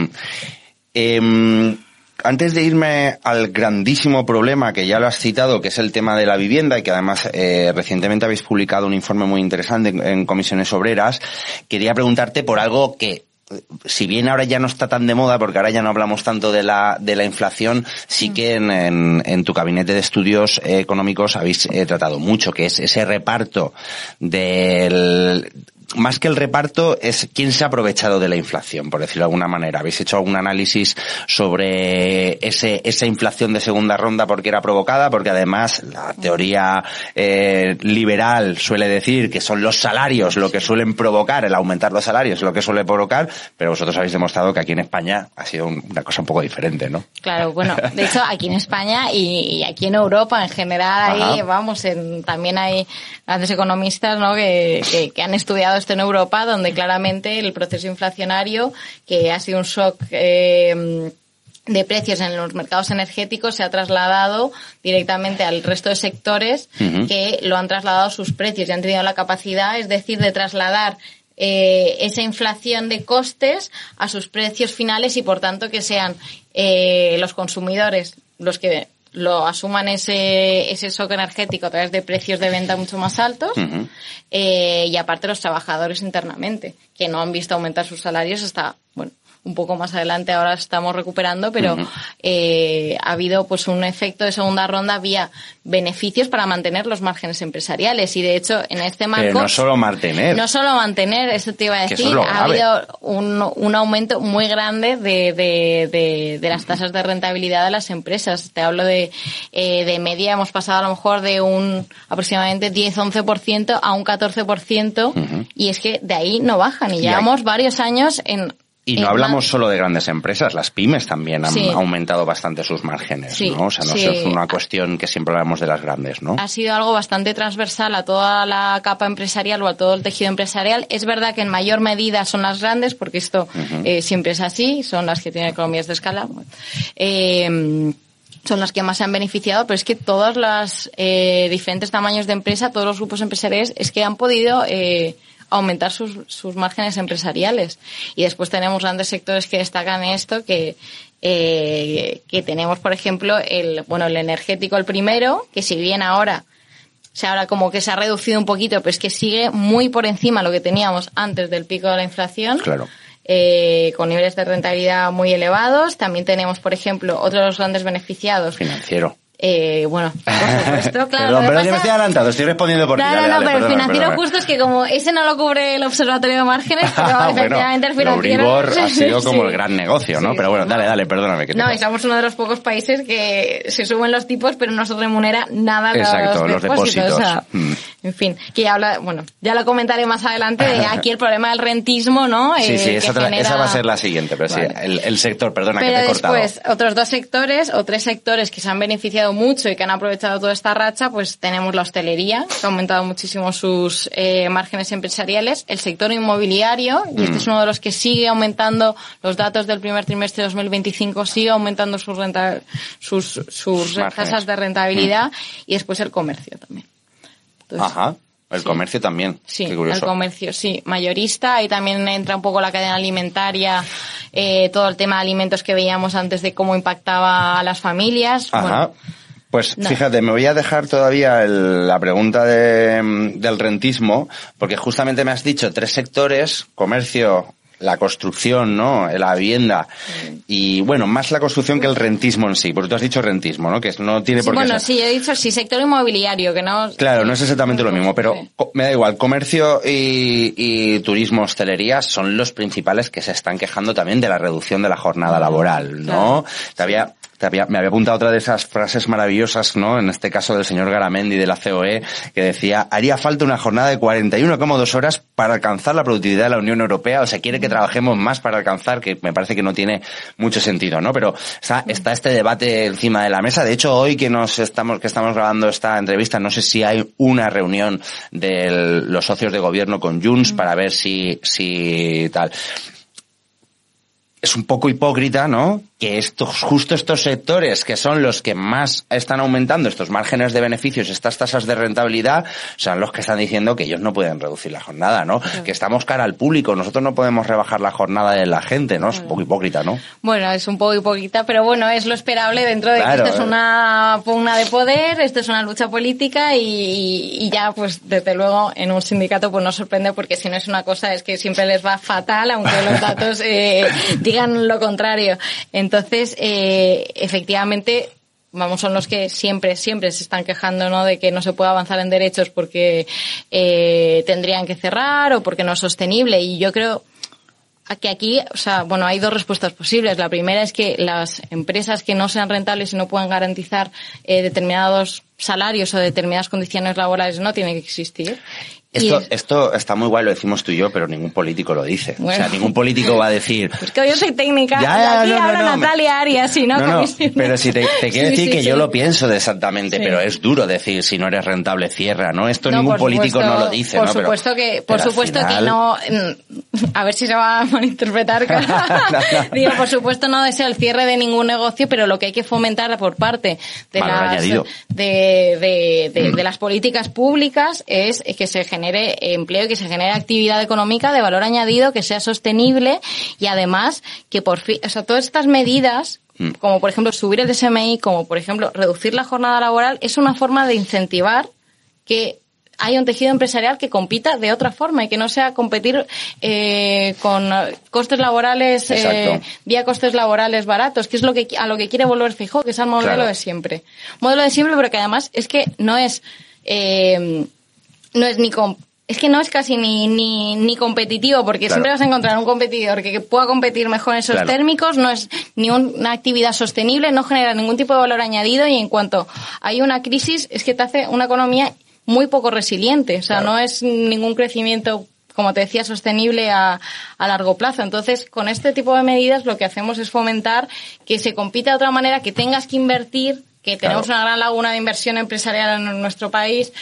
eh, antes de irme al grandísimo problema que ya lo has citado, que es el tema de la vivienda, y que además eh, recientemente habéis publicado un informe muy interesante en, en Comisiones Obreras, quería preguntarte por algo que, si bien ahora ya no está tan de moda, porque ahora ya no hablamos tanto de la de la inflación, sí que en, en, en tu gabinete de estudios eh, económicos habéis eh, tratado mucho, que es ese reparto del... Más que el reparto, es quién se ha aprovechado de la inflación, por decirlo de alguna manera. ¿Habéis hecho algún análisis sobre ese esa inflación de segunda ronda porque era provocada? Porque además la teoría eh, liberal suele decir que son los salarios lo que suelen provocar, el aumentar los salarios lo que suele provocar, pero vosotros habéis demostrado que aquí en España ha sido una cosa un poco diferente, ¿no?
Claro, bueno, de hecho aquí en España y, y aquí en Europa en general, ahí, vamos, en, también hay grandes economistas, ¿no?, que, que, que han estudiado esto en Europa, donde claramente el proceso inflacionario, que ha sido un shock eh, de precios en los mercados energéticos, se ha trasladado directamente al resto de sectores uh-huh. que lo han trasladado a sus precios y han tenido la capacidad, es decir, de trasladar eh, esa inflación de costes a sus precios finales y, por tanto, que sean eh, los consumidores los que lo asuman ese ese shock energético a través de precios de venta mucho más altos, uh-huh. eh, y aparte los trabajadores internamente, que no han visto aumentar sus salarios hasta, bueno, un poco más adelante, ahora estamos recuperando, pero uh-huh. eh, ha habido pues un efecto de segunda ronda vía beneficios para mantener los márgenes empresariales, y de hecho en este marco...
Pero no solo mantener.
No solo mantener, eso te iba a decir, ha habido un, un aumento muy grande de, de, de, de las tasas de rentabilidad de las empresas. Te hablo de, eh, de media, hemos pasado a lo mejor de un aproximadamente diez a once por ciento a un catorce por ciento, uh-huh. y es que de ahí no bajan, y, y llevamos hay... varios años en...
Y no
eh,
hablamos solo de grandes empresas, las pymes también han
sí.
aumentado bastante sus márgenes,
sí,
¿no? O sea, no
sí.
es una cuestión que siempre hablamos de las grandes, ¿no?
Ha sido algo bastante transversal a toda la capa empresarial o a todo el tejido empresarial. Es verdad que en mayor medida son las grandes, porque esto uh-huh. eh, siempre es así, son las que tienen economías de escala. Eh, son las que más se han beneficiado, pero es que todos los eh, diferentes tamaños de empresa, todos los grupos empresariales, es que han podido... Eh, aumentar sus, sus márgenes empresariales. Y después tenemos grandes sectores que destacan esto, que eh, que tenemos, por ejemplo, el bueno el energético, el primero, que si bien ahora, o sea, ahora como que se ha reducido un poquito, pero es que sigue muy por encima de lo que teníamos antes del pico de la inflación.
Claro.
Eh, con niveles de rentabilidad muy elevados. También tenemos, por ejemplo, otro de los grandes beneficiados.
Financiero.
Eh, bueno, por supuesto, claro.
Perdón, pero pasa... yo me estoy adelantando, estoy respondiendo por ti.
No,
dale,
no, no,
dale,
pero
perdona,
el financiero
perdona.
justo es que como ese no lo cubre el Observatorio de Márgenes, pero
bueno,
efectivamente el financiero...
El Euribor ha sido
sí.
como el gran negocio, ¿no?
Sí,
pero bueno,
sí,
dale,
no.
dale, perdóname. Que te
no,
pasa.
y somos uno de los pocos países que se suben los tipos, pero no se remunera nada
Exacto,
los,
los
depósitos.
depósitos.
O sea,
mm.
En fin, que ya habla, bueno, ya lo comentaré más adelante de aquí el problema del rentismo, ¿no?
Sí,
eh,
sí, esa,
genera...
esa va a ser la siguiente, pero vale. sí, el, el sector, perdona
pero
que te he cortado.
Pero después, otros dos sectores o tres sectores que se han beneficiado mucho y que han aprovechado toda esta racha, pues tenemos la hostelería, que ha aumentado muchísimo sus eh, márgenes empresariales, el sector inmobiliario, y este mm. es uno de los que sigue aumentando, los datos del primer trimestre de dos mil veinticinco sigue aumentando sus renta, sus, sus tasas de rentabilidad, mm. y después el comercio también. Entonces,
Ajá. El sí. comercio también.
Sí,
Qué curioso.
El comercio, sí. Mayorista, ahí también entra un poco la cadena alimentaria, eh, todo el tema de alimentos que veíamos antes de cómo impactaba a las familias.
Ajá.
Bueno,
Pues
no.
fíjate, me voy a dejar todavía el, la pregunta de, del rentismo, porque justamente me has dicho tres sectores, comercio, la construcción, ¿no? La vivienda, mm. y bueno, más la construcción que el rentismo en sí, porque tú has dicho rentismo, ¿no? Que no tiene
sí,
por qué
bueno,
ser.
sí, he dicho sí, sector inmobiliario, que no...
Claro, no es exactamente lo mismo, pero
sí.
me da igual, comercio y, y turismo, hostelería son los principales que se están quejando también de la reducción de la jornada laboral, ¿no? Claro. Te había... Te había, me había apuntado otra de esas frases maravillosas, ¿no? En este caso del señor Garamendi de la C O E, que decía, haría falta una jornada de cuarenta y uno coma dos horas para alcanzar la productividad de la Unión Europea, o sea, quiere que trabajemos más para alcanzar, que me parece que no tiene mucho sentido, ¿no? Pero está, está este debate encima de la mesa. De hecho, hoy que nos estamos, que estamos grabando esta entrevista, no sé si hay una reunión de los socios de gobierno con Junts para ver si, si tal. Es un poco hipócrita, ¿no? Que estos, justo estos sectores que son los que más están aumentando estos márgenes de beneficios, estas tasas de rentabilidad, son los que están diciendo que ellos no pueden reducir la jornada, ¿no? Claro. Que estamos cara al público, nosotros no podemos rebajar la jornada de la gente, ¿no? Es un poco hipócrita, ¿no?
Bueno, es un poco hipócrita, pero bueno, es lo esperable dentro de
claro,
que esto es una pugna de poder, esto es una lucha política y, y ya, pues, desde luego, en un sindicato pues no sorprende porque si no es una cosa es que siempre les va fatal, aunque los datos eh, digan lo contrario. Entonces, eh, efectivamente, vamos, son los que siempre, siempre se están quejando, ¿no? De que no se puede avanzar en derechos porque eh, tendrían que cerrar o porque no es sostenible. Y yo creo que aquí, o sea, bueno, hay dos respuestas posibles. La primera es que las empresas que no sean rentables y no puedan garantizar eh, determinados salarios o determinadas condiciones laborales no tienen que existir.
Esto,
es...
esto está muy guay, lo decimos tú y yo, pero ningún político lo dice. Bueno. O sea, ningún político va a decir...
Es que yo soy técnica,
ya,
y aquí
no, no,
habla
no,
Natalia Arias, y no...
No, no, pero si te, te quiero
sí,
decir
sí,
que
sí.
yo lo pienso de exactamente, sí. Pero es duro decir si no eres rentable, cierra, ¿no? Esto no, ningún político
supuesto,
no lo dice,
por
¿no?
Supuesto
pero,
que, por
pero
supuesto
final...
que no... A ver si se va a malinterpretar. no, no. Digo, por supuesto no deseo el cierre de ningún negocio, pero lo que hay que fomentar por parte de, las, de, de, de, mm. de las políticas públicas es que se genere empleo, que se genere actividad económica de valor añadido, que sea sostenible y además que por fin, o sea, todas estas medidas mm. como por ejemplo subir el S M I, como por ejemplo reducir la jornada laboral, es una forma de incentivar que hay un tejido empresarial que compita de otra forma y que no sea competir eh, con costes laborales eh, vía costes laborales baratos, que es lo que a lo que quiere volver Feijóo, que es al modelo claro. de siempre. Modelo de siempre, pero que además es que no es eh, no es ni con Es que no es casi ni ni, ni competitivo, porque claro. siempre vas a encontrar un competidor que, que pueda competir mejor en esos claro. térmicos, no es ni un, una actividad sostenible, no genera ningún tipo de valor añadido, y en cuanto hay una crisis es que te hace una economía muy poco resiliente, o sea, claro. no es ningún crecimiento, como te decía, sostenible a, a largo plazo. Entonces, con este tipo de medidas lo que hacemos es fomentar que se compita de otra manera, que tengas que invertir, que tenemos claro. una gran laguna de inversión empresarial en nuestro país,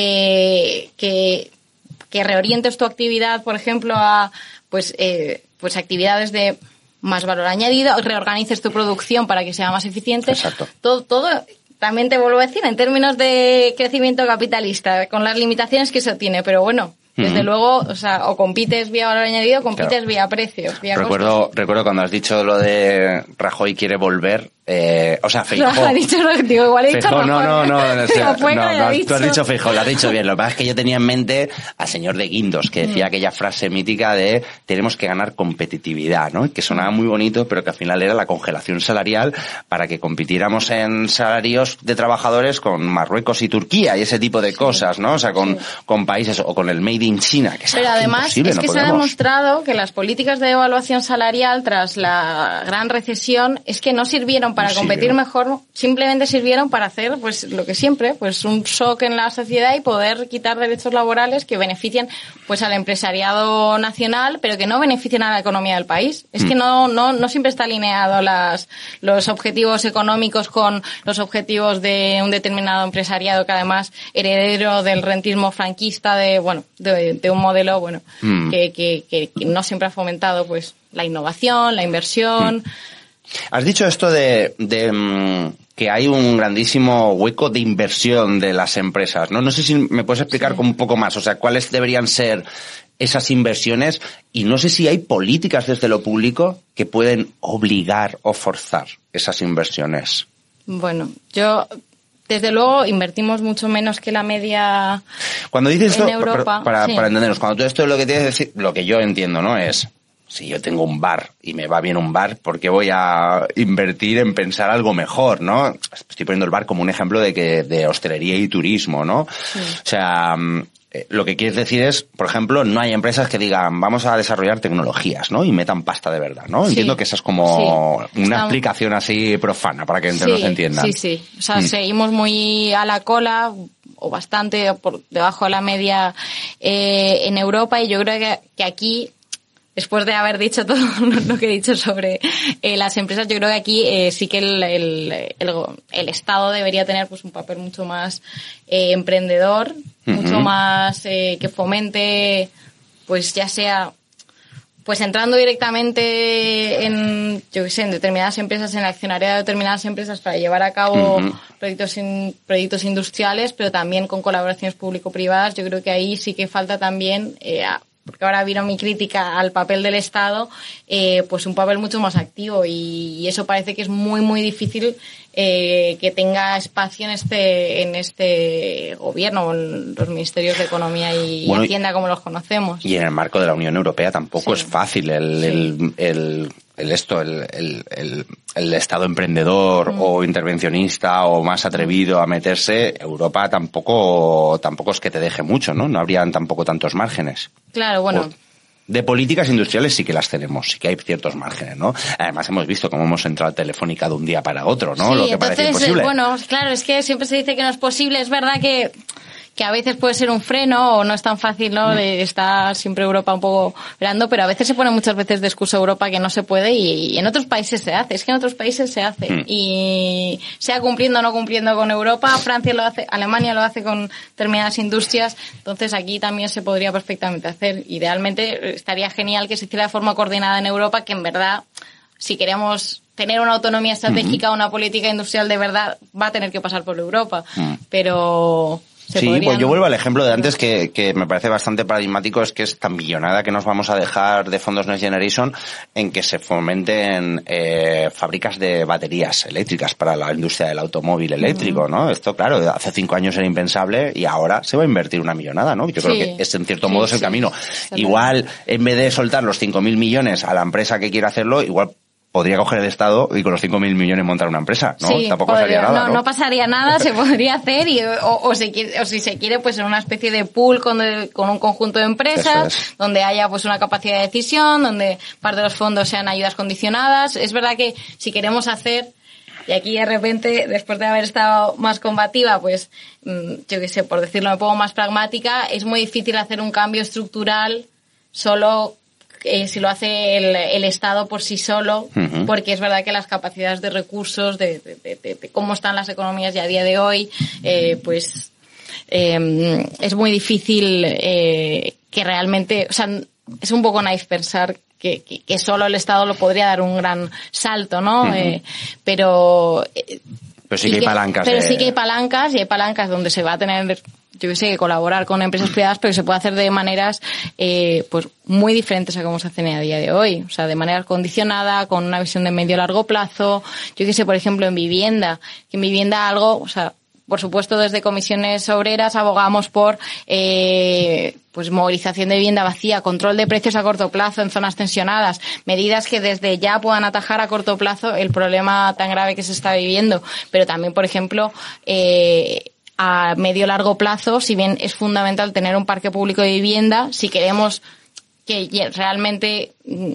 eh, que que reorientes tu actividad, por ejemplo, a pues eh, pues actividades de más valor añadido, reorganices tu producción para que sea más eficiente.
Exacto.
Todo, todo, también te vuelvo a decir, en términos de crecimiento capitalista, con las limitaciones que eso tiene, pero bueno, desde uh-huh. luego, o sea, o compites vía valor añadido o compites claro. vía precios. Vía
recuerdo,
costos.
recuerdo cuando has dicho lo de Rajoy quiere volver, eh, o sea, Feijóo.
No, ha dicho, digo, igual he dicho
Feijóo, no, no, no, no, o sea,
no,
no, no tú has dicho Feijóo, lo has dicho bien. Lo que pasa es que yo tenía en mente al señor de Guindos, que decía mm. aquella frase mítica de tenemos que ganar competitividad, ¿no? Que sonaba muy bonito, pero que al final era la congelación salarial para que compitiéramos en salarios de trabajadores con Marruecos y Turquía y ese tipo de cosas, ¿no? O sea, con, sí. con países, o con el Made in China, que es
Pero además es
no
que
podemos.
Se ha demostrado que las políticas de evaluación salarial tras la gran recesión es que no sirvieron para no competir sirve. mejor, simplemente sirvieron para hacer pues lo que siempre, pues un shock en la sociedad y poder quitar derechos laborales que benefician pues al empresariado nacional, pero que no benefician a la economía del país. Es mm. que no no no siempre está alineado las los objetivos económicos con los objetivos de un determinado empresariado, que además heredero del rentismo franquista, de bueno, de, de un modelo bueno mm. que, que, que, que no siempre ha fomentado pues la innovación, la inversión. Mm.
Has dicho esto de, de um, que hay un grandísimo hueco de inversión de las empresas, ¿no? No sé si me puedes explicar sí. con un poco más, o sea, cuáles deberían ser esas inversiones, y no sé si hay políticas desde lo público que pueden obligar o forzar esas inversiones.
Bueno, yo desde luego invertimos mucho menos que la media.
Cuando dices esto,
en Europa,
para,
sí.
para entendernos, cuando tú esto lo que tienes que decir, lo que yo entiendo, ¿no? Es, si yo tengo un bar y me va bien un bar, ¿por qué voy a invertir en pensar algo mejor, no? Estoy poniendo el bar como un ejemplo de que de hostelería y turismo, ¿no? Sí. O sea, eh, lo que quieres decir es, por ejemplo, no hay empresas que digan vamos a desarrollar tecnologías, ¿no? Y metan pasta de verdad, ¿no? Sí. Entiendo que esa es como sí. una Estamos... explicación así profana para que entre sí. nos entiendan.
Sí, sí. O sea, mm. seguimos muy a la cola, o bastante por debajo de la media eh, en Europa, y yo creo que, que aquí, después de haber dicho todo lo que he dicho sobre eh, las empresas, yo creo que aquí eh, sí que el, el, el, el Estado debería tener pues un papel mucho más eh, emprendedor, uh-huh. mucho más eh, que fomente, pues ya sea pues entrando directamente en, yo qué sé, en determinadas empresas, en el accionariado de determinadas empresas para llevar a cabo uh-huh. proyectos in, proyectos industriales, pero también con colaboraciones público-privadas. Yo creo que ahí sí que falta también, eh, a, porque ahora vino mi crítica al papel del Estado, eh, pues un papel mucho más activo, y, y eso parece que es muy, muy difícil eh, que tenga espacio en este en este gobierno, en los ministerios de Economía y bueno, Hacienda como los conocemos.
Y en el marco de la Unión Europea tampoco sí. es fácil el, sí. el, el, el esto, el, el, el, el Estado emprendedor mm. o intervencionista o más atrevido a meterse. Europa tampoco tampoco es que te deje mucho, ¿no? No habrían tampoco tantos márgenes.
Claro, bueno.
O, de políticas industriales sí que las tenemos, sí que hay ciertos márgenes, ¿no? Además hemos visto cómo hemos entrado a Telefónica de un día para otro, ¿no?
Sí,
Lo que
entonces,
parece imposible.
Bueno, claro, es que siempre se dice que no es posible. Es verdad que que a veces puede ser un freno o no es tan fácil, ¿no? De estar siempre Europa un poco velando, pero a veces se pone muchas veces de excusa Europa que no se puede, y, y en otros países se hace. Es que en otros países se hace. Mm. Y sea cumpliendo o no cumpliendo con Europa, Francia lo hace, Alemania lo hace con determinadas industrias, entonces aquí también se podría perfectamente hacer. Idealmente estaría genial que se hiciera de forma coordinada en Europa, que en verdad, si queremos tener una autonomía estratégica, uh-huh. una política industrial de verdad, va a tener que pasar por Europa. Uh-huh. Pero
Sí, podrían... pues yo vuelvo al ejemplo de antes que, que me parece bastante paradigmático, es que es tan millonada que nos vamos a dejar de fondos Next Generation en que se fomenten eh, fábricas de baterías eléctricas para la industria del automóvil eléctrico, ¿no? Esto, claro, hace cinco años era impensable y ahora se va a invertir una millonada, ¿no? Yo sí. creo que es, en cierto sí, modo es el sí, camino. Sí, igual, en vez de soltar los cinco mil millones a la empresa que quiera hacerlo, igual podría coger el Estado y con los cinco mil millones montar una empresa, ¿no?
Sí,
tampoco
podría,
pasaría nada,
no,
¿no?
No pasaría nada, se podría hacer y o, o, se quiere, o si se quiere, pues en una especie de pool con, de, con un conjunto de empresas, es. donde haya pues una capacidad de decisión, donde parte de los fondos sean ayudas condicionadas. Es verdad que si queremos hacer, y aquí de repente, después de haber estado más combativa, pues, yo qué sé, por decirlo un poco más pragmática, es muy difícil hacer un cambio estructural solo Eh, si lo hace el, el Estado por sí solo, uh-huh. porque es verdad que las capacidades de recursos, de, de, de, de cómo están las economías ya a día de hoy, eh, pues eh, es muy difícil eh, que realmente, o sea, es un poco naif pensar que, que, que solo el Estado lo podría dar un gran salto, ¿no? Uh-huh. Eh, pero eh,
pero sí que hay palancas.
Pero
de...
sí que hay palancas y hay palancas donde se va a tener, yo que sé, que colaborar con empresas privadas, pero que se puede hacer de maneras eh, pues muy diferentes a cómo se hacen a día de hoy. O sea, de manera condicionada, con una visión de medio largo plazo. Yo que sé, por ejemplo, en vivienda. Que en vivienda algo, o sea, por supuesto, desde comisiones obreras abogamos por eh, pues movilización de vivienda vacía, control de precios a corto plazo en zonas tensionadas, medidas que desde ya puedan atajar a corto plazo el problema tan grave que se está viviendo. Pero también, por ejemplo, eh, a medio largo plazo, si bien es fundamental tener un parque público de vivienda, si queremos que realmente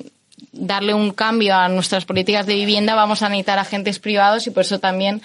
darle un cambio a nuestras políticas de vivienda, vamos a necesitar agentes privados y por eso también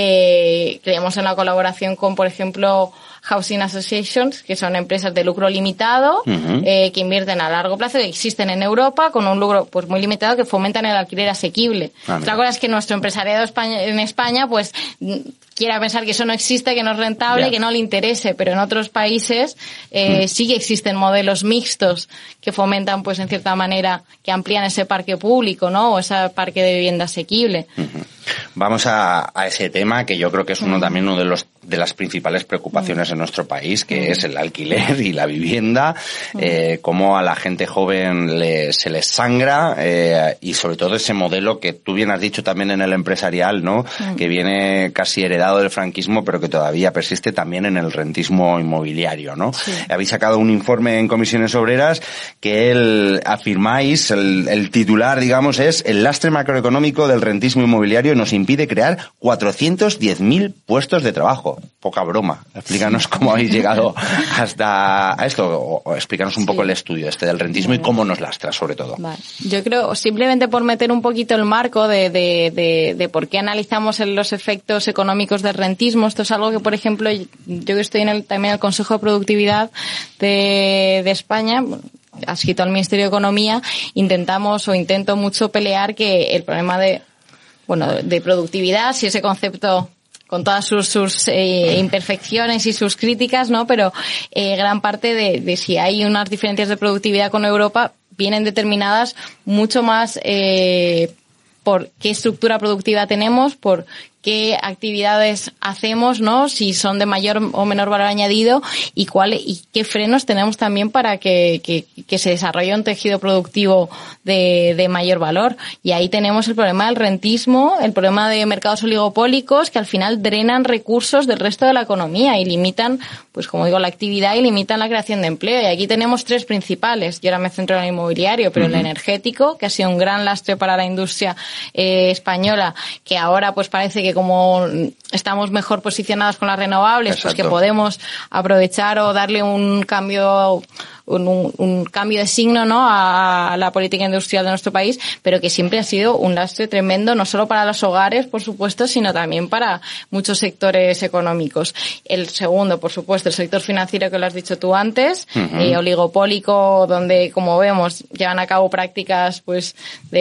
eh, creemos en la colaboración con, por ejemplo, Housing Associations, que son empresas de lucro limitado, uh-huh. eh, que invierten a largo plazo, que existen en Europa, con un lucro pues muy limitado, que fomentan el alquiler asequible. Ah, Otra cosa es que nuestro empresariado España, en España, pues quiera pensar que eso no existe, que no es rentable, yeah. que no le interese, pero en otros países eh, mm. sí que existen modelos mixtos que fomentan, pues en cierta manera, que amplían ese parque público, ¿no? O ese parque de vivienda asequible.
Uh-huh. Vamos a, a ese tema que yo creo que es uno uh-huh. también uno de los de las principales preocupaciones uh-huh. en nuestro país, que uh-huh. es el alquiler y la vivienda, uh-huh. eh, cómo a la gente joven le, se les sangra eh, y sobre todo ese modelo que tú bien has dicho también en el empresarial, ¿no? Uh-huh. Que viene casi heredado del franquismo, pero que todavía persiste también en el rentismo inmobiliario, ¿no? Sí. Habéis sacado un informe en Comisiones Obreras que el, afirmáis, el, el titular, digamos, es el lastre macroeconómico del rentismo inmobiliario nos impide crear cuatrocientos diez mil puestos de trabajo. Poca broma. Explícanos cómo habéis llegado hasta a esto, o, o explícanos un poco sí. el estudio este del rentismo vale. y cómo nos lastra, sobre todo.
Vale. Yo creo, simplemente por meter un poquito el marco de, de, de, de por qué analizamos los efectos económicos del rentismo, esto es algo que, por ejemplo, yo que estoy en el, también en el Consejo de Productividad de, de España, adscrito al Ministerio de Economía, intentamos o intento mucho pelear que el problema de, bueno, de productividad, si ese concepto con todas sus, sus eh, imperfecciones y sus críticas, ¿no? Pero eh, gran parte de, de si hay unas diferencias de productividad con Europa vienen determinadas mucho más eh, por qué estructura productiva tenemos, por qué actividades hacemos, ¿no? Si son de mayor o menor valor añadido y cuál y qué frenos tenemos también para que, que, que se desarrolle un tejido productivo de, de mayor valor. Y ahí tenemos el problema del rentismo, el problema de mercados oligopólicos que al final drenan recursos del resto de la economía y limitan, pues como digo, la actividad y limitan la creación de empleo. Y aquí tenemos tres principales. Yo ahora me centro en el inmobiliario, pero uh-huh. el energético, que ha sido un gran lastre para la industria eh, española, que ahora pues parece que como estamos mejor posicionados con las renovables, Exacto. pues que podemos aprovechar o darle un cambio un, un, un cambio de signo, ¿no? a, a la política industrial de nuestro país, pero que siempre ha sido un lastre tremendo, no solo para los hogares, por supuesto, sino también para muchos sectores económicos. El segundo, por supuesto, el sector financiero, que lo has dicho tú antes, uh-huh. eh, oligopólico, donde, como vemos, llevan a cabo prácticas pues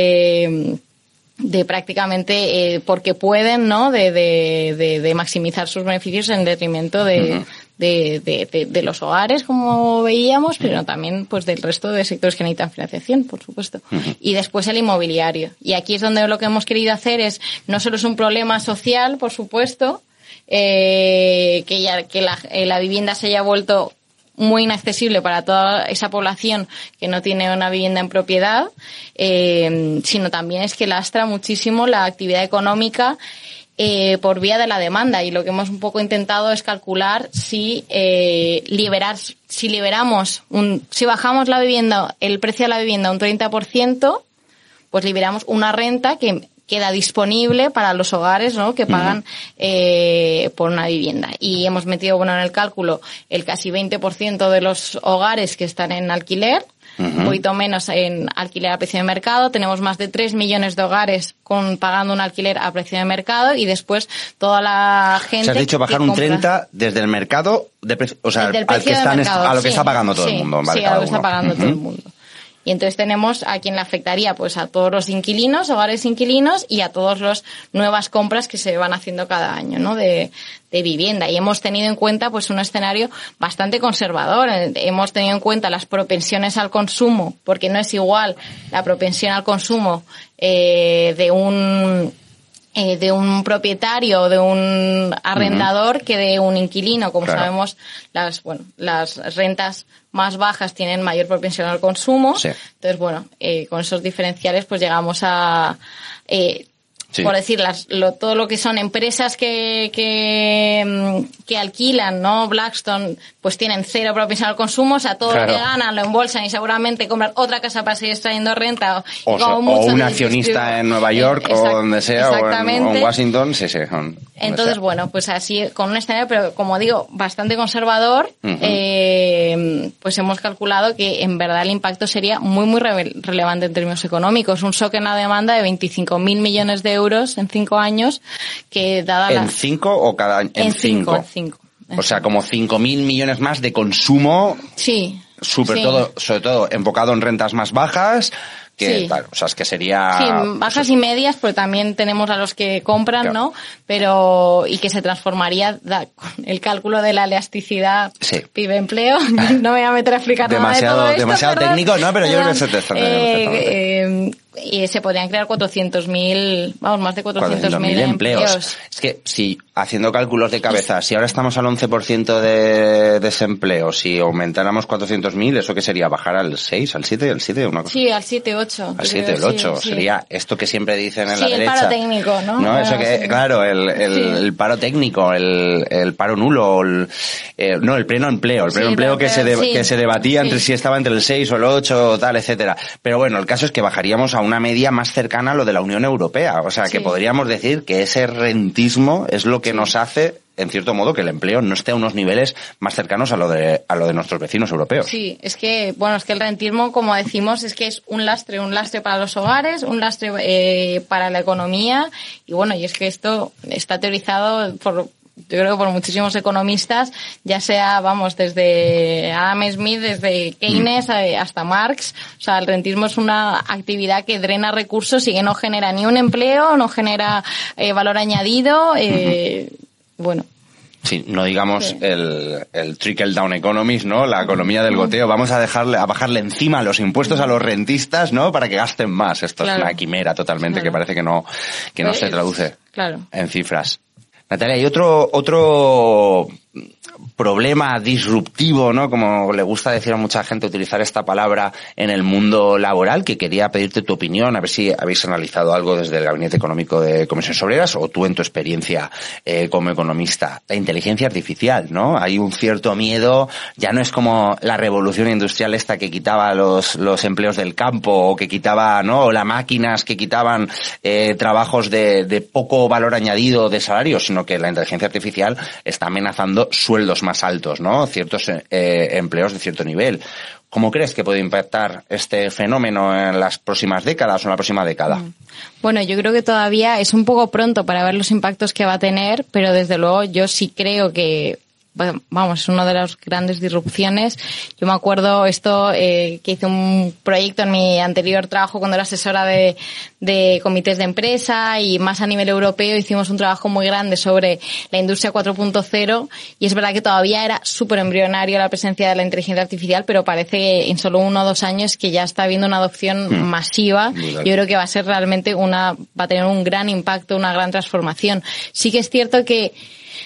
de de prácticamente eh, porque pueden, ¿no? De, de, de, de maximizar sus beneficios en detrimento de, uh-huh. de, de, de, de los hogares, como veíamos, pero también pues del resto de sectores que necesitan financiación, por supuesto. Uh-huh. Y después el inmobiliario. Y aquí es donde lo que hemos querido hacer es, no solo es un problema social, por supuesto, eh, que ya que la, eh, la vivienda se haya vuelto muy inaccesible para toda esa población que no tiene una vivienda en propiedad, eh, sino también es que lastra muchísimo la actividad económica eh, por vía de la demanda. Y lo que hemos un poco intentado es calcular si eh, liberar, si liberamos un, si bajamos la vivienda, el precio de la vivienda un treinta por ciento, pues liberamos una renta que queda disponible para los hogares, ¿no?, que pagan eh, por una vivienda. Y hemos metido, bueno, en el cálculo el casi veinte por ciento de los hogares que están en alquiler, uh-huh. un poquito menos en alquiler a precio de mercado. Tenemos más de tres millones de hogares con pagando un alquiler a precio de mercado, y después toda la gente.
Se has dicho bajar un treinta desde el mercado, de pre- o sea, al que está mercado, a lo que sí, está pagando todo
sí,
el mundo. Vale,
sí, a lo que
uno.
está pagando
uh-huh.
todo el mundo. Y entonces tenemos a quien le afectaría, pues a todos los inquilinos, hogares inquilinos, y a todas las nuevas compras que se van haciendo cada año, ¿no?, de, de vivienda. Y hemos tenido en cuenta, pues, un escenario bastante conservador. Hemos tenido en cuenta las propensiones al consumo, porque no es igual la propensión al consumo eh, de un eh, de un propietario o de un arrendador uh-huh. que de un inquilino. Como claro. sabemos, las bueno las rentas más bajas tienen mayor propensión al consumo. Sí. Entonces, bueno, eh, con esos diferenciales pues llegamos a, eh, sí. por decir, las, lo, todo lo que son empresas que, que, que alquilan, ¿no? Blackstone, pues tienen cero propensión al consumo, o sea, todo claro. lo que ganan lo embolsan y seguramente compran otra casa para seguir extrayendo renta.
O, o, so, o un accionista en Nueva York eh, exact, o donde sea, o en, o en Washington, sí, sí.
Entonces,
sea.
bueno, pues así, con un escenario, pero como digo, bastante conservador, uh-huh. eh, pues hemos calculado que en verdad el impacto sería muy, muy re- relevante en términos económicos. Un shock en la demanda de veinticinco mil millones de euros en cinco años, que dada la...
¿En cinco o cada año? En,
en
cinco.
En cinco.
O sea, como cinco mil millones más de consumo.
Sí.
Sobre
sí.
todo, sobre todo enfocado en rentas más bajas. Que,
sí.
Claro, o sea, es que sería...
Sí, bajas pues, y medias, pero también tenemos a los que compran, claro. ¿no? Pero, y que se transformaría, da, con el cálculo de la elasticidad
sí.
P I B-empleo, no me voy a meter a explicar
demasiado,
nada de todo esto,
demasiado
perdón,
técnico, no, pero yo creo que se te está
eh, eh, y se podrían crear cuatrocientos mil, vamos, más de cuatrocientos mil empleos. empleos.
Es que, si, haciendo cálculos de cabeza, si ahora estamos al once por ciento de desempleo, si aumentáramos cuatrocientos mil, ¿eso qué sería? ¿Bajar al seis, al siete, al siete? Una cosa.
Sí, al siete, ocho.
Al siete, al ocho. Sí, sería sí. esto que siempre dicen en
sí,
la derecha.
Sí, el paro técnico, ¿no?
No, eso
ah,
que,
sí.
claro, el, el, sí. el paro técnico, el, el paro nulo, el, eh, no, el pleno empleo, el pleno sí, empleo que se, de, sí. que se debatía entre sí. si estaba entre el seis o el ocho, tal, etcétera. Pero bueno, el caso es que bajaríamos a una media más cercana a lo de la Unión Europea. O sea, sí. que podríamos decir que ese rentismo es lo que sí. nos hace, en cierto modo, que el empleo no esté a unos niveles más cercanos a lo de a lo de nuestros vecinos europeos.
Sí, es que, bueno, es que el rentismo, como decimos, es que es un lastre, un lastre para los hogares, un lastre eh, para la economía, y bueno, y es que esto está teorizado por... Yo creo que por muchísimos economistas, ya sea, vamos, desde Adam Smith, desde Keynes hasta Marx. O sea, el rentismo es una actividad que drena recursos y que no genera ni un empleo, no genera eh, valor añadido. Eh, bueno.
Sí, no digamos sí. el, el trickle down economics, ¿no? La economía del goteo. Vamos a dejarle, a bajarle encima los impuestos a los rentistas, ¿no? Para que gasten más. Esto claro. es una quimera totalmente claro. que parece que no, que no pues, se traduce
claro.
en cifras. Natalia, hay otro, otro problema disruptivo, ¿no? Como le gusta decir a mucha gente utilizar esta palabra en el mundo laboral, que quería pedirte tu opinión, a ver si habéis analizado algo desde el Gabinete Económico de Comisiones Obreras o tú en tu experiencia eh, como economista. La inteligencia artificial, ¿no? Hay un cierto miedo, ya no es como la revolución industrial esta que quitaba los, los empleos del campo o que quitaba, ¿no? O las máquinas que quitaban eh, trabajos de, de poco valor añadido de salario, sino que la inteligencia artificial está amenazando sueldos más altos, ¿no? Ciertos eh, empleos de cierto nivel. ¿Cómo crees que puede impactar este fenómeno en las próximas décadas o en la próxima década?
Bueno, yo creo que todavía es un poco pronto para ver los impactos que va a tener, pero desde luego yo sí creo que vamos, es una de las grandes disrupciones. Yo me acuerdo esto, eh, que hice un proyecto en mi anterior trabajo cuando era asesora de, de comités de empresa y más a nivel europeo. Hicimos un trabajo muy grande sobre la industria cuatro punto cero y es verdad que todavía era súper embrionario la presencia de la inteligencia artificial, pero parece que en solo uno o dos años que ya está habiendo una adopción mm. masiva. Yo creo que va a ser realmente una, va a tener un gran impacto, una gran transformación. Sí que es cierto que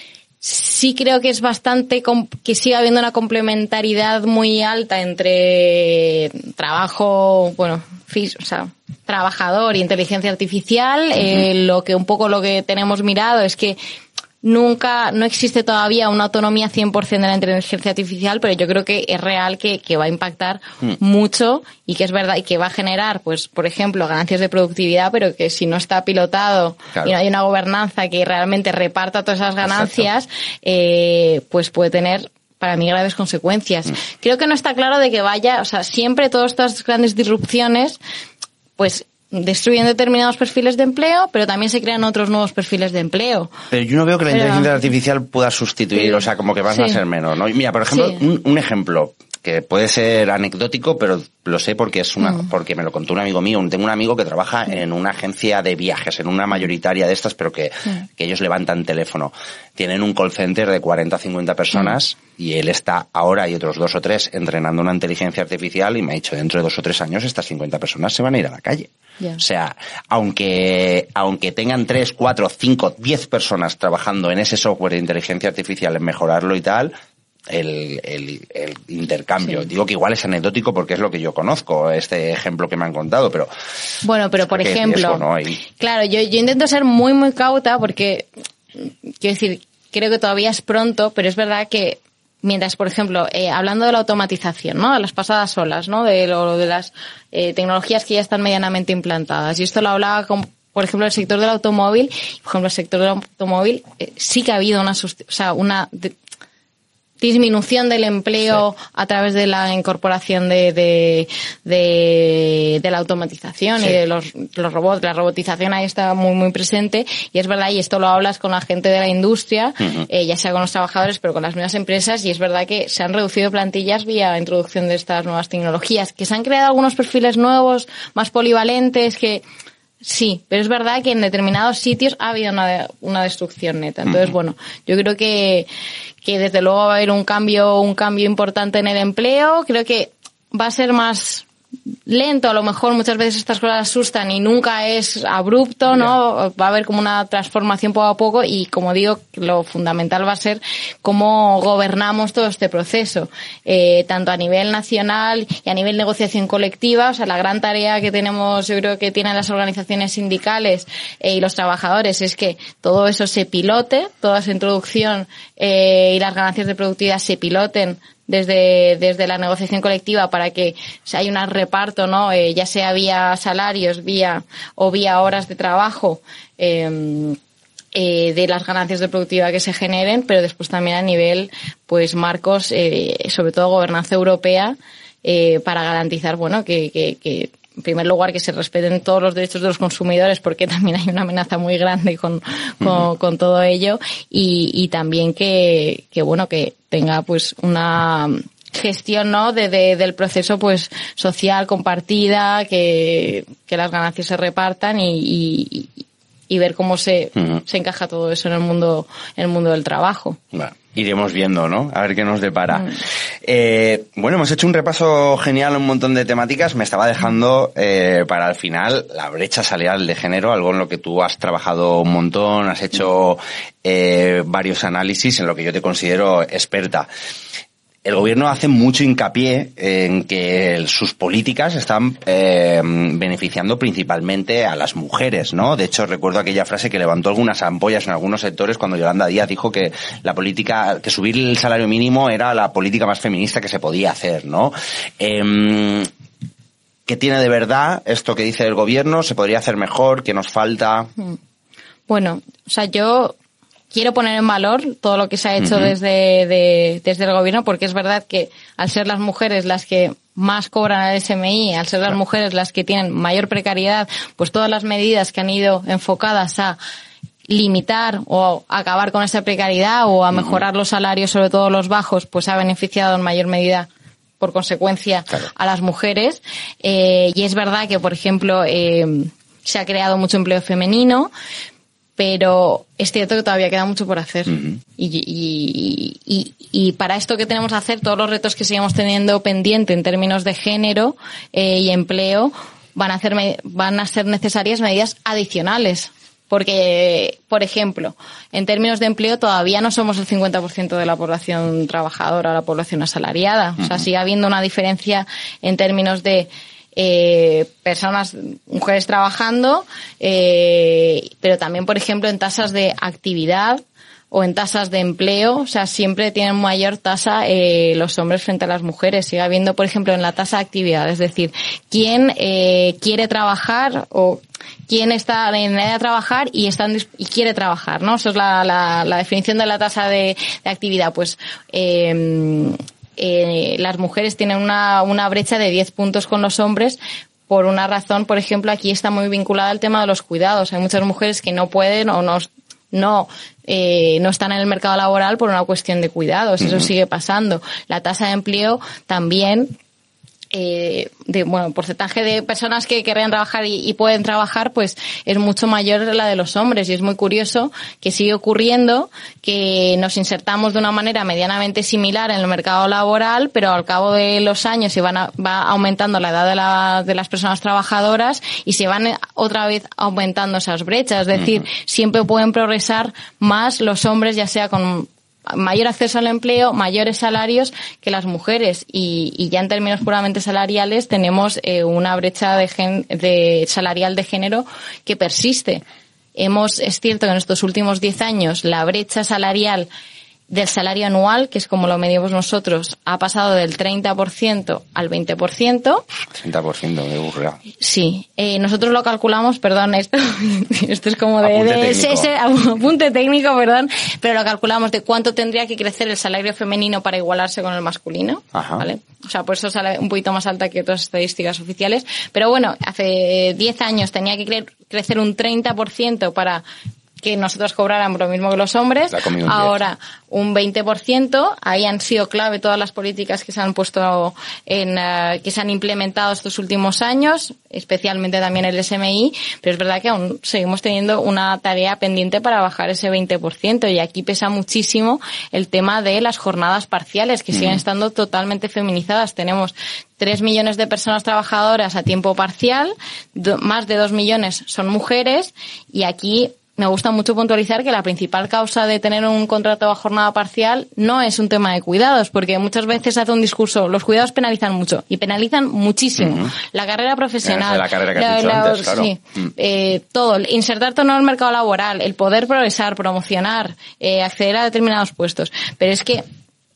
sí creo que es bastante, que sigue habiendo una complementariedad muy alta entre trabajo, bueno, o sea, trabajador y inteligencia artificial. Uh-huh. Eh, lo que un poco lo que tenemos mirado es que nunca, no existe todavía una autonomía cien por ciento de la inteligencia artificial, pero yo creo que es real que, que va a impactar mm. mucho y que es verdad y que va a generar, pues, por ejemplo, ganancias de productividad, pero que si no está pilotado claro. y no hay una gobernanza que realmente reparta todas esas ganancias, eh, pues puede tener para mí graves consecuencias. Mm. Creo que no está claro de que vaya, o sea, siempre todas estas grandes disrupciones, pues, destruyen determinados perfiles de empleo, pero también se crean otros nuevos perfiles de empleo.
Pero yo no veo que la
pero,
inteligencia artificial pueda sustituir, sí. o sea, como que van sí. a ser menos, ¿no? Mira, por ejemplo, sí. un, un ejemplo que puede ser anecdótico, pero lo sé porque es una, mm. porque me lo contó un amigo mío. Tengo un amigo que trabaja en una agencia de viajes, en una mayoritaria de estas, pero que, mm. que ellos levantan teléfono. Tienen un call center de cuarenta a cincuenta personas mm. y él está ahora y otros dos o tres entrenando una inteligencia artificial y me ha dicho, dentro de dos o tres años estas cincuenta personas se van a ir a la calle. Yeah. O sea, aunque, aunque tengan tres, cuatro, cinco, diez personas trabajando en ese software de inteligencia artificial, en mejorarlo y tal, el, el, el intercambio. Sí. Digo que igual es anecdótico porque es lo que yo conozco, este ejemplo que me han contado, pero...
Bueno, pero por ejemplo,
riesgo, ¿no? y...
claro, yo, yo intento ser muy, muy cauta porque, quiero decir, creo que todavía es pronto, pero es verdad que mientras, por ejemplo, eh, hablando de la automatización, ¿no? De las pasadas olas, ¿no? De lo, de las eh, tecnologías que ya están medianamente implantadas. Y esto lo hablaba con, por ejemplo, el sector del automóvil. Por ejemplo, el sector del automóvil eh, sí que ha habido una, o sea, una de, disminución del empleo sí. a través de la incorporación de de, de, de la automatización sí. y de los, los robots. La robotización ahí está muy muy presente y es verdad, y esto lo hablas con la gente de la industria, uh-huh. eh, ya sea con los trabajadores, pero con las mismas empresas, y es verdad que se han reducido plantillas vía introducción de estas nuevas tecnologías, que se han creado algunos perfiles nuevos, más polivalentes, que... Sí, pero es verdad que en determinados sitios ha habido una, una destrucción neta. Entonces, uh-huh. bueno, yo creo que, que desde luego va a haber un cambio, un cambio importante en el empleo. Creo que va a ser más lento, a lo mejor muchas veces estas cosas asustan y nunca es abrupto, ¿no? Yeah. Va a haber como una transformación poco a poco y, como digo, lo fundamental va a ser cómo gobernamos todo este proceso, eh, tanto a nivel nacional y a nivel negociación colectiva. O sea, la gran tarea que tenemos, yo creo que tienen las organizaciones sindicales eh, y los trabajadores es que todo eso se pilote, toda esa introducción eh, y las ganancias de productividad se piloten desde desde la negociación colectiva para que o sea, haya un reparto, ¿no? Eh, ya sea vía salarios, vía o vía horas de trabajo, eh, eh, de las ganancias de productividad que se generen, pero después también a nivel, pues, marcos, eh, sobre todo gobernanza europea, eh, para garantizar, bueno, que, que, que en primer lugar, que se respeten todos los derechos de los consumidores, porque también hay una amenaza muy grande con, con, uh-huh. con todo ello, y, y también que, que, bueno, que tenga, pues, una gestión, ¿no? De, de, del proceso, pues, social compartida, que, que las ganancias se repartan y, y, y ver cómo se, uh-huh. se encaja todo eso en el mundo, en el mundo del trabajo.
Bueno, iremos viendo, ¿no? A ver qué nos depara. Mm. Eh, bueno, hemos hecho un repaso genial a un montón de temáticas. Me estaba dejando eh, para el final la brecha salarial de género, algo en lo que tú has trabajado un montón, has hecho eh, varios análisis, en lo que yo te considero experta. El gobierno hace mucho hincapié en que sus políticas están eh, beneficiando principalmente a las mujeres, ¿no? De hecho, recuerdo aquella frase que levantó algunas ampollas en algunos sectores cuando Yolanda Díaz dijo que la política, que subir el salario mínimo era la política más feminista que se podía hacer, ¿no? Eh, ¿Qué tiene de verdad esto que dice el gobierno? ¿Se podría hacer mejor? ¿Qué nos falta?
Bueno, o sea, yo quiero poner en valor todo lo que se ha hecho uh-huh. desde de, desde el gobierno, porque es verdad que al ser las mujeres las que más cobran al S M I, al ser las mujeres las que tienen mayor precariedad, pues todas las medidas que han ido enfocadas a limitar o acabar con esa precariedad o a mejorar uh-huh. los salarios, sobre todo los bajos, pues ha beneficiado en mayor medida, por consecuencia, claro. a las mujeres. Eh, y es verdad que, por ejemplo, eh, se ha creado mucho empleo femenino, pero es cierto que todavía queda mucho por hacer. Uh-huh. Y, y, y, y para esto que tenemos que hacer, todos los retos que sigamos teniendo pendiente en términos de género eh, y empleo, van a, hacer, van a ser necesarias medidas adicionales. Porque, por ejemplo, en términos de empleo todavía no somos el cincuenta por ciento de la población trabajadora, la población asalariada. O sea, sigue habiendo una diferencia en términos de eh, personas, mujeres trabajando, eh, pero también, por ejemplo, en tasas de actividad o en tasas de empleo, o sea, siempre tienen mayor tasa eh, los hombres frente a las mujeres. Sigue habiendo, por ejemplo, en la tasa de actividad, es decir, quién eh, quiere trabajar o quién está en edad de trabajar y está en, y quiere trabajar, ¿no? Eso es la, la, la definición de la tasa de, de actividad. Pues eh, eh, las mujeres tienen una, una brecha de diez puntos con los hombres. Por una razón, por ejemplo, aquí está muy vinculada al tema de los cuidados. Hay muchas mujeres que no pueden o no no eh, no están en el mercado laboral por una cuestión de cuidados. Eso uh-huh. sigue pasando. La tasa de empleo también, eh, de bueno, porcentaje de personas que querrían trabajar y, y pueden trabajar, pues es mucho mayor la de los hombres. Y es muy curioso que sigue ocurriendo que nos insertamos de una manera medianamente similar en el mercado laboral, pero al cabo de los años se van a, va aumentando la edad de, la, de las personas trabajadoras y se van otra vez aumentando esas brechas. Es decir, uh-huh. siempre pueden progresar más los hombres, ya sea con mayor acceso al empleo, mayores salarios que las mujeres, y, y ya en términos puramente salariales tenemos eh, una brecha de, gen, de salarial de género que persiste. Hemos, es cierto que en estos últimos diez años la brecha salarial del salario anual, que es como lo medimos nosotros, ha pasado del treinta por ciento al veinte por ciento.
treinta por ciento de burra.
Sí. Eh, nosotros lo calculamos, perdón, esto, esto es como de,
apunte
de
técnico.
ese apunte técnico, perdón, pero lo calculamos de cuánto tendría que crecer el salario femenino para igualarse con el masculino.
Ajá.
¿Vale? O sea, por eso sale un poquito más alta que otras estadísticas oficiales. Pero bueno, hace diez años tenía que cre- crecer un treinta por ciento para que nosotros cobráramos lo mismo que los hombres,
un
ahora un veinte por ciento, ahí han sido clave todas las políticas que se han puesto en, uh, que se han implementado estos últimos años, especialmente también el S M I, pero es verdad que aún seguimos teniendo una tarea pendiente para bajar ese veinte por ciento, y aquí pesa muchísimo el tema de las jornadas parciales, que mm. siguen estando totalmente feminizadas. Tenemos tres millones de personas trabajadoras a tiempo parcial, do, más de dos millones son mujeres, y aquí me gusta mucho puntualizar que la principal causa de tener un contrato a jornada parcial no es un tema de cuidados, porque muchas veces se hace un discurso, los cuidados penalizan mucho, y penalizan muchísimo. Uh-huh. La carrera profesional,
la carrera que has dicho
la,
antes, claro.
sí,
mm.
eh, todo, insertarte en el mercado laboral, el poder progresar, promocionar, eh, acceder a determinados puestos. Pero es que,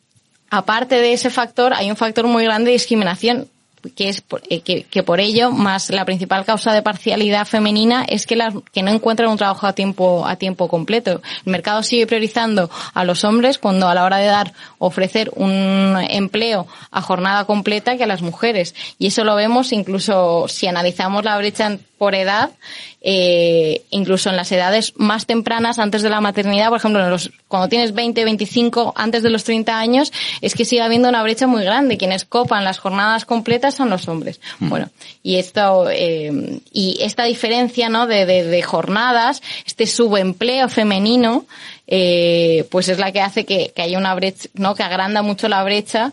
aparte de ese factor, hay un factor muy grande de discriminación, que es eh, que, que por ello, más la principal causa de parcialidad femenina es que las que no encuentran un trabajo a tiempo a tiempo completo. El mercado sigue priorizando a los hombres cuando a la hora de dar ofrecer un empleo a jornada completa que a las mujeres, y eso lo vemos incluso si analizamos la brecha por edad, eh, incluso en las edades más tempranas antes de la maternidad, por ejemplo, en los, cuando tienes veinte, veinticinco, antes de los treinta años, es que sigue habiendo una brecha muy grande. Quienes copan las jornadas completas son los hombres. Mm. Bueno, y esto, eh, y esta diferencia, ¿no?, de, de, de jornadas, este subempleo femenino, eh, pues es la que hace que, que haya una brecha, ¿no?, que agranda mucho la brecha,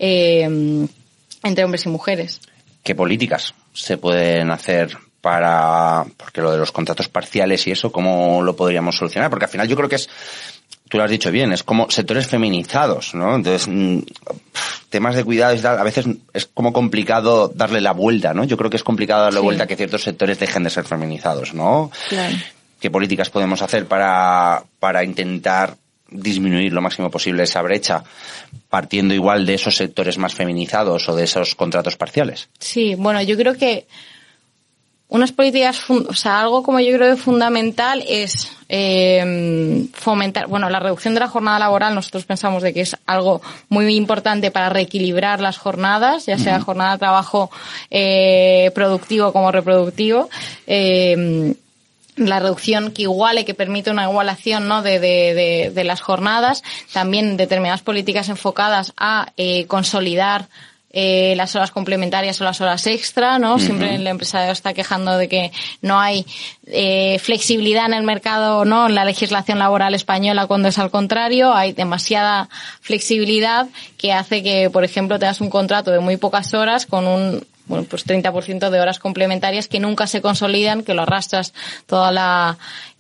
eh, entre hombres y mujeres.
¿Qué políticas se pueden hacer para, porque lo de los contratos parciales y eso, cómo lo podríamos solucionar? Porque al final yo creo que es, tú lo has dicho bien, es como sectores feminizados, ¿no? Entonces, temas de cuidados y tal, a veces es como complicado darle la vuelta, ¿no? Yo creo que es complicado darle
sí.
vuelta a que ciertos sectores dejen de ser feminizados, ¿no?
Claro.
¿Qué políticas podemos hacer para, para intentar disminuir lo máximo posible esa brecha, partiendo igual de esos sectores más feminizados o de esos contratos parciales?
Sí, bueno, yo creo que unas políticas, o sea, algo como yo creo que fundamental es eh, fomentar, bueno, la reducción de la jornada laboral. Nosotros pensamos de que es algo muy importante para reequilibrar las jornadas, ya sea jornada de trabajo eh, productivo como reproductivo. Eh, la reducción que iguale, que permite una igualación, ¿no?, de, de, de, de las jornadas. También determinadas políticas enfocadas a eh, consolidar Eh, las horas complementarias o las horas extra, ¿no? Uh-huh. Siempre el empresario está quejando de que no hay eh, flexibilidad en el mercado, ¿no?, en la legislación laboral española, cuando es al contrario. Hay demasiada flexibilidad que hace que, por ejemplo, tengas un contrato de muy pocas horas con un bueno, pues treinta por ciento de horas complementarias que nunca se consolidan, que lo arrastras toda la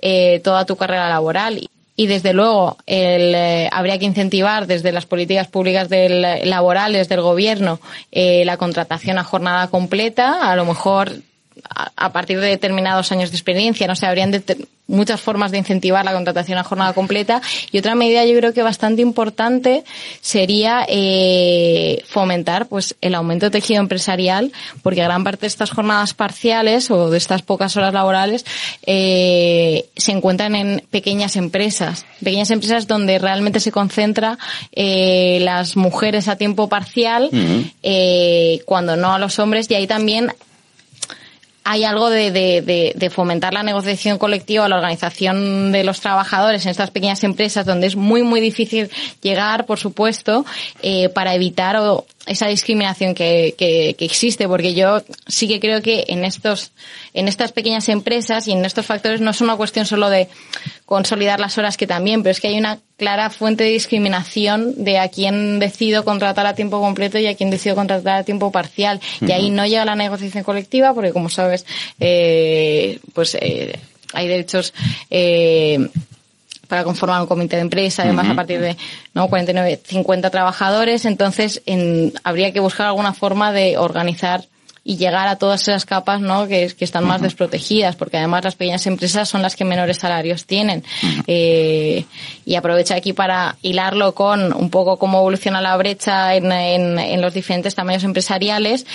eh, toda tu carrera laboral. Y desde luego el, eh, habría que incentivar desde las políticas públicas del, laborales del gobierno eh, la contratación a jornada completa, a lo mejor a, a partir de determinados años de experiencia, no sé, habrían de ter- muchas formas de incentivar la contratación a jornada completa. Y otra medida yo creo que bastante importante sería eh, fomentar pues el aumento de tejido empresarial, porque gran parte de estas jornadas parciales o de estas pocas horas laborales eh, se encuentran en pequeñas empresas, pequeñas empresas donde realmente se concentra eh, las mujeres a tiempo parcial, uh-huh. eh, cuando no a los hombres, y ahí también hay algo de, de, de, de fomentar la negociación colectiva, la organización de los trabajadores en estas pequeñas empresas donde es muy, muy difícil llegar, por supuesto, eh, para evitar o, esa discriminación que, que, que existe, porque yo sí que creo que en estos, en estas pequeñas empresas y en estos factores no es una cuestión solo de consolidar las horas, que también, pero es que hay una clara fuente de discriminación de a quién decido contratar a tiempo completo y a quién decido contratar a tiempo parcial. Uh-huh. Y ahí no llega la negociación colectiva porque, como sabes, eh, pues eh, hay derechos eh, para conformar un comité de empresa, además uh-huh. a partir de no cuarenta y nueve, cincuenta trabajadores, entonces en, habría que buscar alguna forma de organizar y llegar a todas esas capas, ¿no?, que, que están más uh-huh. desprotegidas, porque además las pequeñas empresas son las que menores salarios tienen. Uh-huh. Eh, y aprovecho aquí para hilarlo con un poco cómo evoluciona la brecha en, en, en los diferentes tamaños empresariales.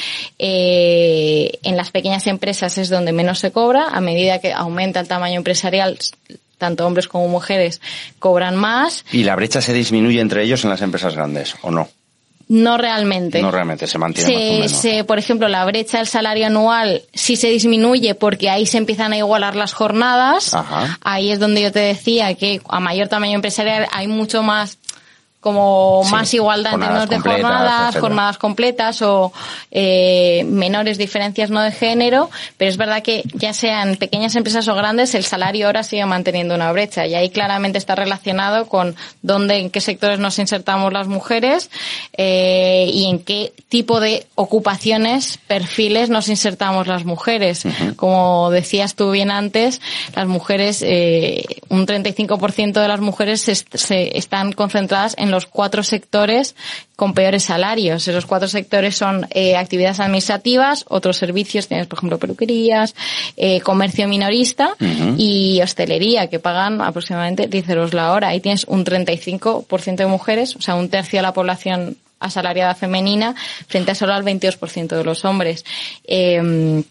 Eh, en las pequeñas empresas es donde menos se cobra, a medida que aumenta el tamaño empresarial, tanto hombres como mujeres cobran más.
¿Y la brecha se disminuye entre ellos en las empresas grandes, o no?
No realmente.
No realmente, se mantiene
se,
más o menos.
Se, por ejemplo, la brecha del salario anual sí se disminuye porque ahí se empiezan a igualar las jornadas.
Ajá.
Ahí es donde yo te decía que a mayor tamaño empresarial hay mucho más como sí, más igualdad en términos de jornadas, etcétera. jornadas completas o eh, menores diferencias no de género, pero es verdad que ya sean pequeñas empresas o grandes, el salario ahora sigue manteniendo una brecha y ahí claramente está relacionado con dónde, en qué sectores nos insertamos las mujeres eh, y en qué tipo de ocupaciones, perfiles nos insertamos las mujeres. Uh-huh. Como decías tú bien antes, las mujeres, eh, un treinta y cinco por ciento de las mujeres se, se están concentradas en los cuatro sectores con peores salarios. Esos cuatro sectores son eh, actividades administrativas, otros servicios, tienes por ejemplo peluquerías, eh, comercio minorista uh-huh. y hostelería, que pagan aproximadamente diez euros la hora. Ahí tienes un treinta y cinco por ciento de mujeres, o sea, un tercio de la población asalariada femenina, frente a solo al veintidós por ciento de los hombres. Eh,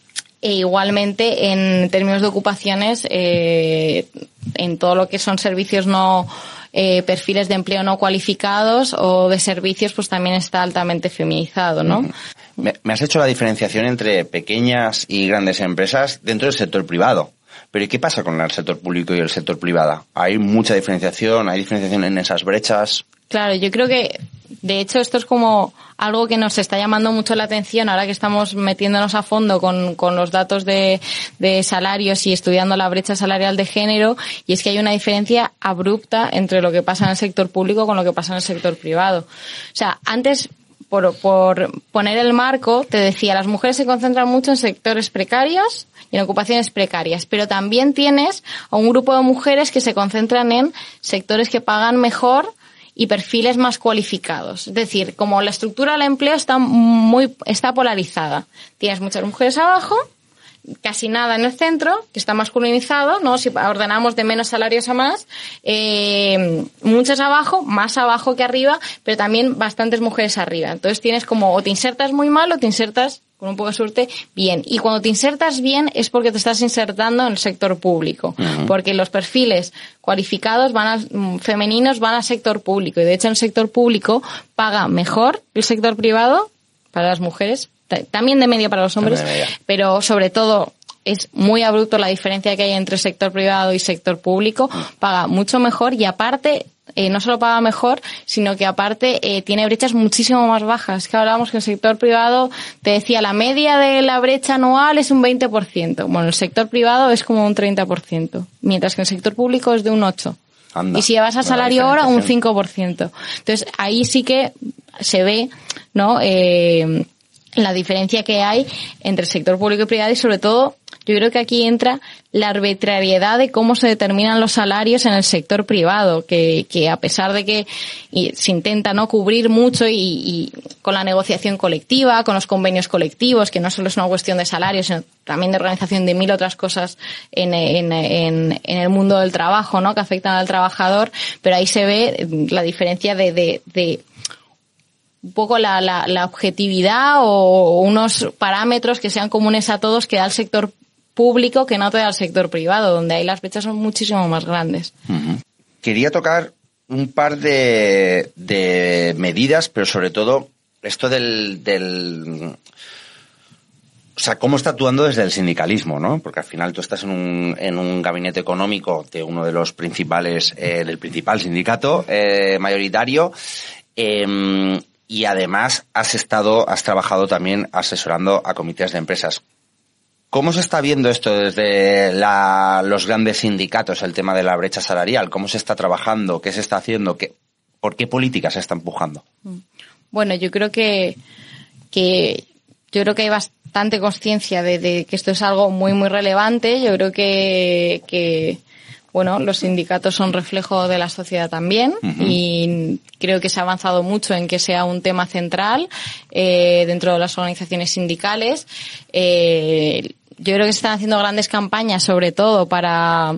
E igualmente, en términos de ocupaciones, eh, en todo lo que son servicios no, eh, perfiles de empleo no cualificados o de servicios, pues también está altamente feminizado, ¿no?
Me, me has hecho la diferenciación entre pequeñas y grandes empresas dentro del sector privado. Pero ¿y qué pasa con el sector público y el sector privado? ¿Hay mucha diferenciación? ¿Hay diferenciación en esas brechas?
Claro, yo creo que, de hecho, esto es como algo que nos está llamando mucho la atención ahora que estamos metiéndonos a fondo con, con los datos de, de salarios y estudiando la brecha salarial de género, y es que hay una diferencia abrupta entre lo que pasa en el sector público con lo que pasa en el sector privado. O sea, antes, por, por poner el marco, te decía, las mujeres se concentran mucho en sectores precarios y en ocupaciones precarias, pero también tienes a un grupo de mujeres que se concentran en sectores que pagan mejor y perfiles más cualificados. Es decir, como la estructura del empleo está muy, está polarizada. Tienes muchas mujeres abajo, casi nada en el centro, que está masculinizado, ¿no? Si ordenamos de menos salarios a más, eh, muchas abajo, más abajo que arriba, pero también bastantes mujeres arriba. Entonces tienes como, o te insertas muy mal o te insertas con un poco de suerte, bien. Y cuando te insertas bien es porque te estás insertando en el sector público. Uh-huh. Porque los perfiles cualificados van a, femeninos van al sector público. Y de hecho en el sector público paga mejor el sector privado para las mujeres, también de media para los hombres, pero sobre todo es muy abrupto la diferencia que hay entre sector privado y sector público. Paga mucho mejor y aparte, Eh, no solo paga mejor, sino que aparte eh, tiene brechas muchísimo más bajas. Que hablábamos que el sector privado, te decía, la media de la brecha anual es un veinte por ciento. Bueno, el sector privado es como un treinta por ciento, mientras que el sector público es de un ocho por ciento. Anda, y si vas a salario ahora, un cinco por ciento. Entonces, ahí sí que se ve, ¿no?, eh, la diferencia que hay entre el sector público y privado, y sobre todo, yo creo que aquí entra la arbitrariedad de cómo se determinan los salarios en el sector privado, que, que a pesar de que y, se intenta no cubrir mucho y, y con la negociación colectiva, con los convenios colectivos, que no solo es una cuestión de salarios, sino también de organización de mil otras cosas en, en, en, en el mundo del trabajo, ¿no?, que afectan al trabajador, pero ahí se ve la diferencia de, de, de un poco la, la, la objetividad o unos parámetros que sean comunes a todos que da el sector público que no te da el sector privado, donde ahí las brechas son muchísimo más grandes.
Uh-huh. Quería tocar un par de, de medidas, pero sobre todo esto del, del... O sea, cómo está actuando desde el sindicalismo, ¿no? Porque al final tú estás en un, en un gabinete económico de uno de los principales, eh, del principal sindicato eh, mayoritario, eh, y además has estado, has trabajado también asesorando a comités de empresas. ¿Cómo se está viendo esto desde la, los grandes sindicatos, el tema de la brecha salarial? ¿Cómo se está trabajando? ¿Qué se está haciendo? ¿Qué, ¿Por qué políticas se está empujando?
Bueno, yo creo que, que yo creo que hay bastante conciencia de, de que esto es algo muy, muy relevante. Yo creo que, que bueno, los sindicatos son reflejo de la sociedad también, uh-huh. y creo que se ha avanzado mucho en que sea un tema central eh, dentro de las organizaciones sindicales. Eh, yo creo que se están haciendo grandes campañas, sobre todo para...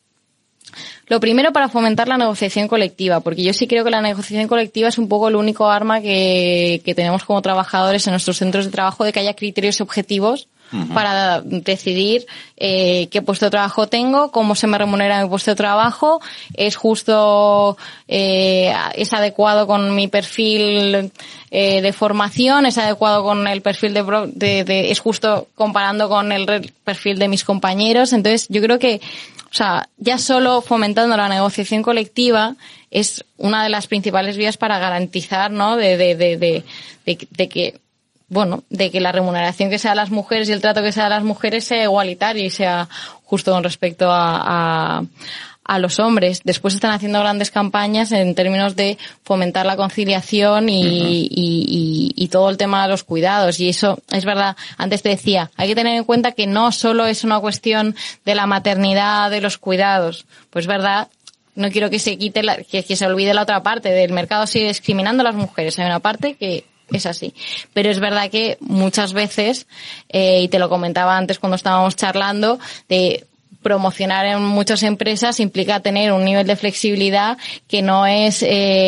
Lo primero, para fomentar la negociación colectiva, porque yo sí creo que la negociación colectiva es un poco el único arma que, que tenemos como trabajadores en nuestros centros de trabajo, de que haya criterios objetivos uh-huh. para decidir eh, qué puesto de trabajo tengo, cómo se me remunera mi puesto de trabajo, es justo, eh, es adecuado con mi perfil eh, de formación, es adecuado con el perfil de, de, de, es justo comparando con el perfil de mis compañeros. Entonces, yo creo que, o sea, ya solo fomentando la negociación colectiva es una de las principales vías para garantizar, ¿no?, de, de, de, de, de, de que, bueno, de que la remuneración que sea a las mujeres y el trato que sea a las mujeres sea igualitario y sea justo con respecto a, a, a los hombres. Después están haciendo grandes campañas en términos de fomentar la conciliación y, uh-huh. y, y, y todo el tema de los cuidados. Y eso es verdad. Antes te decía, hay que tener en cuenta que no solo es una cuestión de la maternidad, de los cuidados. Pues verdad, no quiero que se quite, la, que, que se olvide la otra parte. Del mercado sigue discriminando a las mujeres. Hay una parte que es así. Pero es verdad que muchas veces, eh, y te lo comentaba antes cuando estábamos charlando, de promocionar en muchas empresas implica tener un nivel de flexibilidad que no es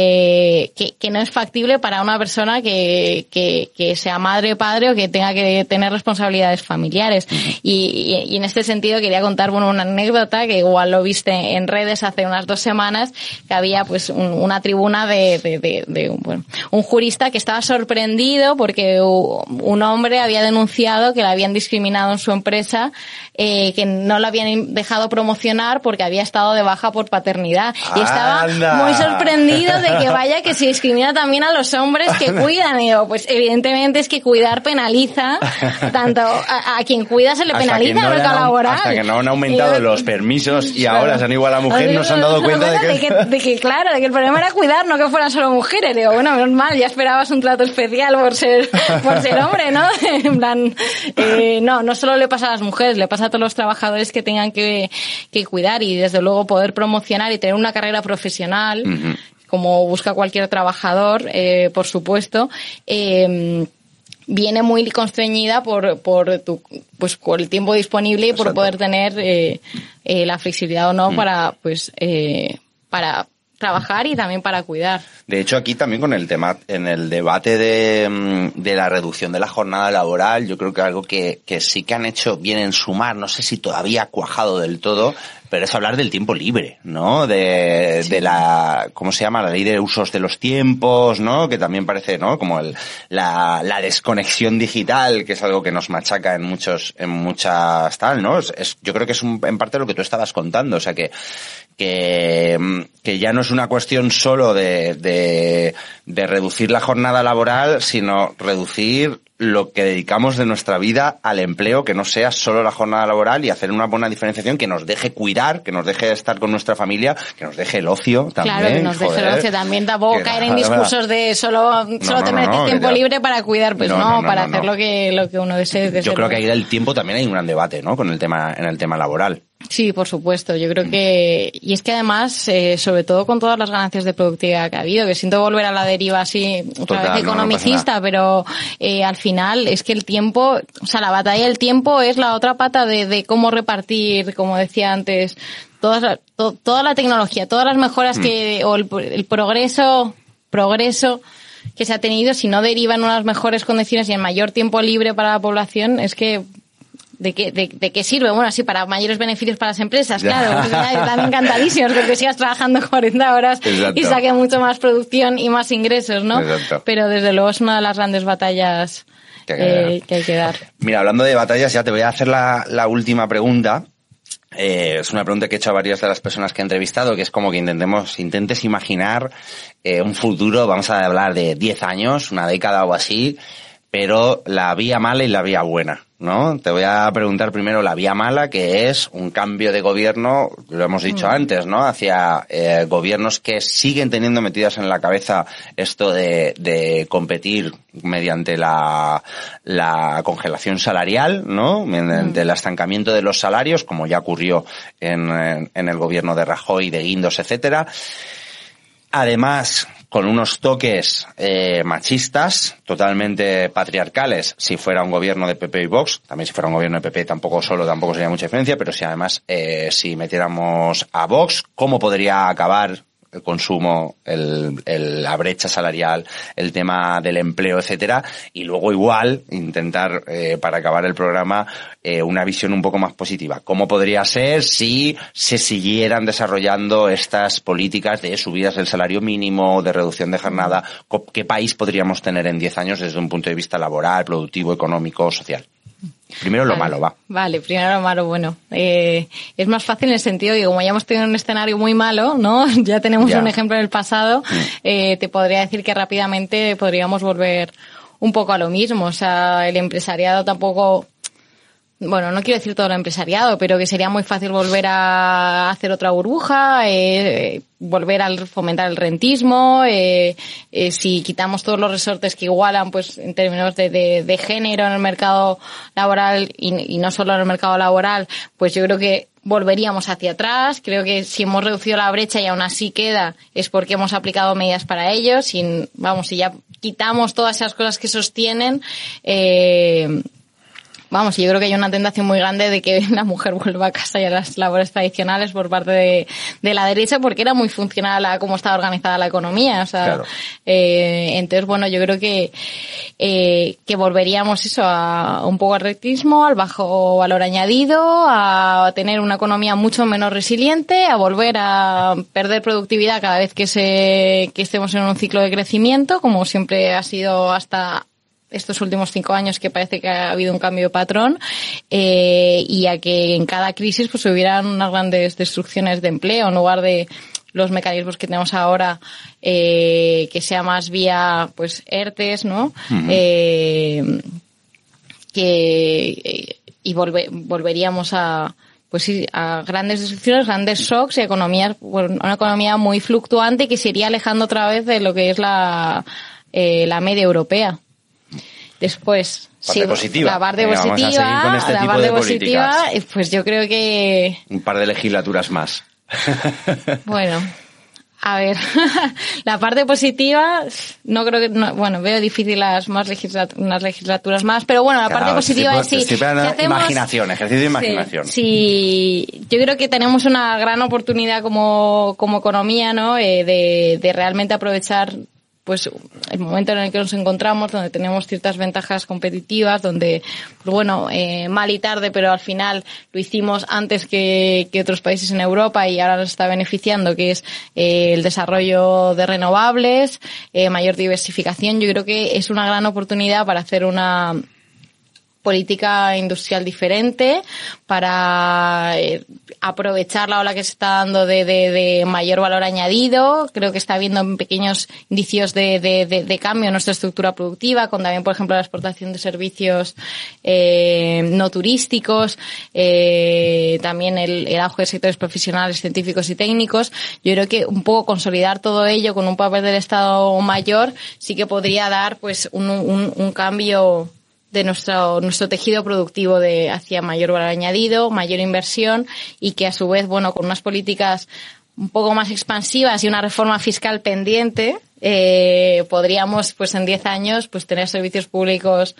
eh, que, que no es factible para una persona que, que, que sea madre o padre o que tenga que tener responsabilidades familiares. Y, y, y en este sentido quería contar, bueno, una anécdota que igual lo viste en redes hace unas dos semanas, que había pues un, una tribuna de, de, de, de bueno, un jurista que estaba sorprendido porque un hombre había denunciado que le habían discriminado en su empresa, eh, que no lo habían dejado promocionar porque había estado de baja por paternidad. Y estaba
¡Anda!
Muy sorprendido de que vaya que se discrimina también a los hombres que cuidan. Y digo, pues evidentemente es que cuidar penaliza, tanto a, a quien cuida se le
hasta
penaliza
no
el mercado laboral.
Hasta que no han aumentado
digo,
los permisos y
claro,
ahora se han igualado a la mujer, no se han dado cuenta de que...
De que, de que, claro, de que el problema era cuidar, no que fueran solo mujeres. Digo, bueno, menos mal, ya esperabas un trato especial por ser, por ser hombre, ¿no? En plan, eh, no, no solo le pasa a las mujeres, le pasa a todos los trabajadores que tengan que, que cuidar y desde luego poder promocionar y tener una carrera profesional, uh-huh. como busca cualquier trabajador, eh, por supuesto, eh, viene muy constreñida por por tu pues por el tiempo disponible y por Exacto. poder tener eh, eh, la flexibilidad o no uh-huh. para pues eh, para trabajar y también para cuidar.
De hecho, aquí también con el tema, en el debate de, de la reducción de la jornada laboral, yo creo que algo que, que sí que han hecho bien en sumar, no sé si todavía ha cuajado del todo, pero es hablar del tiempo libre, ¿no? De, sí. de la, ¿cómo se llama? La ley de usos de los tiempos, ¿no? Que también parece, ¿no? Como el, la, la desconexión digital, que es algo que nos machaca en muchos, en muchas tal, ¿no? Es, es, yo creo que es un, en parte lo que tú estabas contando, o sea que, que, que ya no es una cuestión solo de, de, de reducir la jornada laboral, sino reducir lo que dedicamos de nuestra vida al empleo, que no sea solo la jornada laboral, y hacer una buena diferenciación que nos deje cuidar, que nos deje estar con nuestra familia, que nos deje el ocio también.
Claro, que nos
joder,
deje el ocio también. Tampoco caer en discursos de solo, solo
no, no,
te mereces
no,
tiempo
ya.
libre para cuidar. Pues no,
No, no, no,
para
no,
hacer
no.
lo que lo que uno desee.
Yo creo que ahí del tiempo también hay un gran debate, ¿no? Con el tema, en el tema laboral.
Sí, por supuesto. Yo creo que... Y es que además, eh, sobre todo con todas las ganancias de productividad que ha habido, que siento volver a la deriva así, otra
Total,
vez
no, no
economicista,
pasa
pero eh, al final es que el tiempo, o sea, la batalla del tiempo es la otra pata de, de cómo repartir, como decía antes, todas, to, toda la tecnología, todas las mejoras
Mm.
que, o el, el progreso, progreso que se ha tenido, si no deriva en unas mejores condiciones y en mayor tiempo libre para la población, es que ¿De qué, de, ¿De qué sirve? Bueno, sí, para mayores beneficios para las empresas, claro. Porque están encantadísimos de que sigas trabajando cuarenta horas
Exacto.
y saque mucho más producción y más ingresos, ¿no?
Exacto.
Pero desde luego es una de las grandes batallas
Que hay que dar.
eh, que hay que dar.
Mira, hablando de batallas, ya te voy a hacer la, la última pregunta. Eh, es una pregunta que he hecho a varias de las personas que he entrevistado, que es como que intentemos, intentes imaginar eh, un futuro, vamos a hablar de diez años, una década o así, pero la vía mala y la vía buena, ¿no? Te voy a preguntar primero la vía mala, que es un cambio de gobierno, lo hemos dicho
Mm.
antes, ¿no? Hacia eh, gobiernos que siguen teniendo metidas en la cabeza esto de, de competir mediante la, la congelación salarial, ¿no? Mediante
Mm.
el estancamiento de los salarios, como ya ocurrió en, en, en el gobierno de Rajoy, de Guindos, etcétera. Además, con unos toques eh, machistas, totalmente patriarcales, si fuera un gobierno de P P y Vox, también si fuera un gobierno de P P tampoco solo, tampoco sería mucha diferencia, pero si además, eh, si metiéramos a Vox, ¿cómo podría acabar el consumo, el, el, la brecha salarial, el tema del empleo, etcétera? Y luego igual intentar, eh, para acabar el programa, eh, una visión un poco más positiva. ¿Cómo podría ser si se siguieran desarrollando estas políticas de subidas del salario mínimo, de reducción de jornada? ¿Qué país podríamos tener en diez años desde un punto de vista laboral, productivo, económico, social? Primero lo
Vale.
malo, va.
Vale, primero lo malo, bueno. Eh, es más fácil en el sentido de que como ya hemos tenido un escenario muy malo, ¿no? Ya tenemos
Ya.
un ejemplo en el pasado, eh, te podría decir que rápidamente podríamos volver un poco a lo mismo. O sea, el empresariado tampoco... Bueno, no quiero decir todo el empresariado, pero que sería muy fácil volver a hacer otra burbuja, eh, volver a fomentar el rentismo, eh, eh, si quitamos todos los resortes que igualan, pues en términos de, de, de género en el mercado laboral y, y no solo en el mercado laboral, pues yo creo que volveríamos hacia atrás. Creo que si hemos reducido la brecha y aún así queda, es porque hemos aplicado medidas para ello. Sin, vamos, si ya quitamos todas esas cosas que sostienen, eh, vamos, yo creo que hay una tentación muy grande de que la mujer vuelva a casa y a las labores tradicionales por parte de, de la derecha, porque era muy funcional a cómo estaba organizada la economía. O sea,
Claro.
eh, entonces, bueno, yo creo que eh, que volveríamos eso a un poco al rectismo, al bajo valor añadido, a tener una economía mucho menos resiliente, a volver a perder productividad cada vez que se que estemos en un ciclo de crecimiento, como siempre ha sido hasta estos últimos cinco años, que parece que ha habido un cambio de patrón, eh, y a que en cada crisis pues hubieran unas grandes destrucciones de empleo en lugar de los mecanismos que tenemos ahora, eh, que sea más vía pues ERTES, ¿no?
Uh-huh.
Eh, que eh, y volve, volveríamos a pues sí, a grandes destrucciones, grandes shocks y economías, bueno, una economía muy fluctuante que se iría alejando otra vez de lo que es la eh, la media europea. Después,
Parte
sí,
positiva.
la parte
Venga, vamos a
positiva,
seguir con este
la
tipo
parte
de
positiva,
políticas.
eh, pues yo creo que,
Un par de legislaturas más.
bueno, a ver, la parte positiva, no creo que, no, bueno, veo difícil las más legislat- unas legislaturas más, pero bueno, la parte
Claro,
positiva
estoy-
es sí.
estoy esperando
si hacemos-
imaginación, ejercicio de imaginación.
Sí, sí, yo creo que tenemos una gran oportunidad como, como economía, ¿no? Eh, de, de realmente aprovechar pues el momento en el que nos encontramos, donde tenemos ciertas ventajas competitivas, donde, pues bueno, eh, mal y tarde, pero al final lo hicimos antes que, que otros países en Europa y ahora nos está beneficiando, que es eh, el desarrollo de renovables, eh, mayor diversificación. Yo creo que es una gran oportunidad para hacer una política industrial diferente, para eh, aprovechar la ola que se está dando de, de, de mayor valor añadido. Creo que está habiendo pequeños indicios de, de, de, de cambio en nuestra estructura productiva, con también, por ejemplo, la exportación de servicios eh, no turísticos, eh, también el, el auge de sectores profesionales, científicos y técnicos. Yo creo que un poco consolidar todo ello con un papel del Estado mayor sí que podría dar pues un, un, un cambio de nuestro nuestro tejido productivo de hacia mayor valor añadido, mayor inversión, y que a su vez, bueno, con unas políticas un poco más expansivas y una reforma fiscal pendiente, eh, podríamos pues en diez años pues tener servicios públicos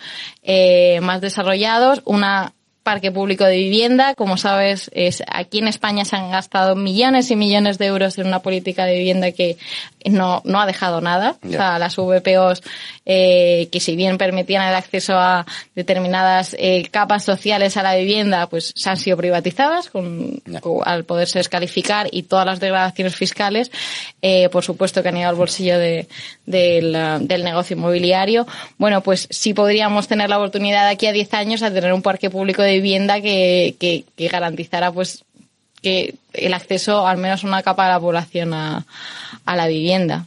eh, más desarrollados, una parque público de vivienda. Como sabes, es, aquí en España se han gastado millones y millones de euros en una política de vivienda que no, no ha dejado nada. Yeah. O sea, las V P Os, eh, que si bien permitían el acceso a determinadas eh, capas sociales a la vivienda, pues se han sido privatizadas con, yeah. con, al poderse descalificar, y todas las degradaciones fiscales, eh, por supuesto que han ido al bolsillo de, de la, del negocio inmobiliario. Bueno, pues sí podríamos tener la oportunidad de aquí a diez años a tener un parque público de vivienda que, que, que garantizara pues que el acceso al menos a una capa de la población a, a la vivienda.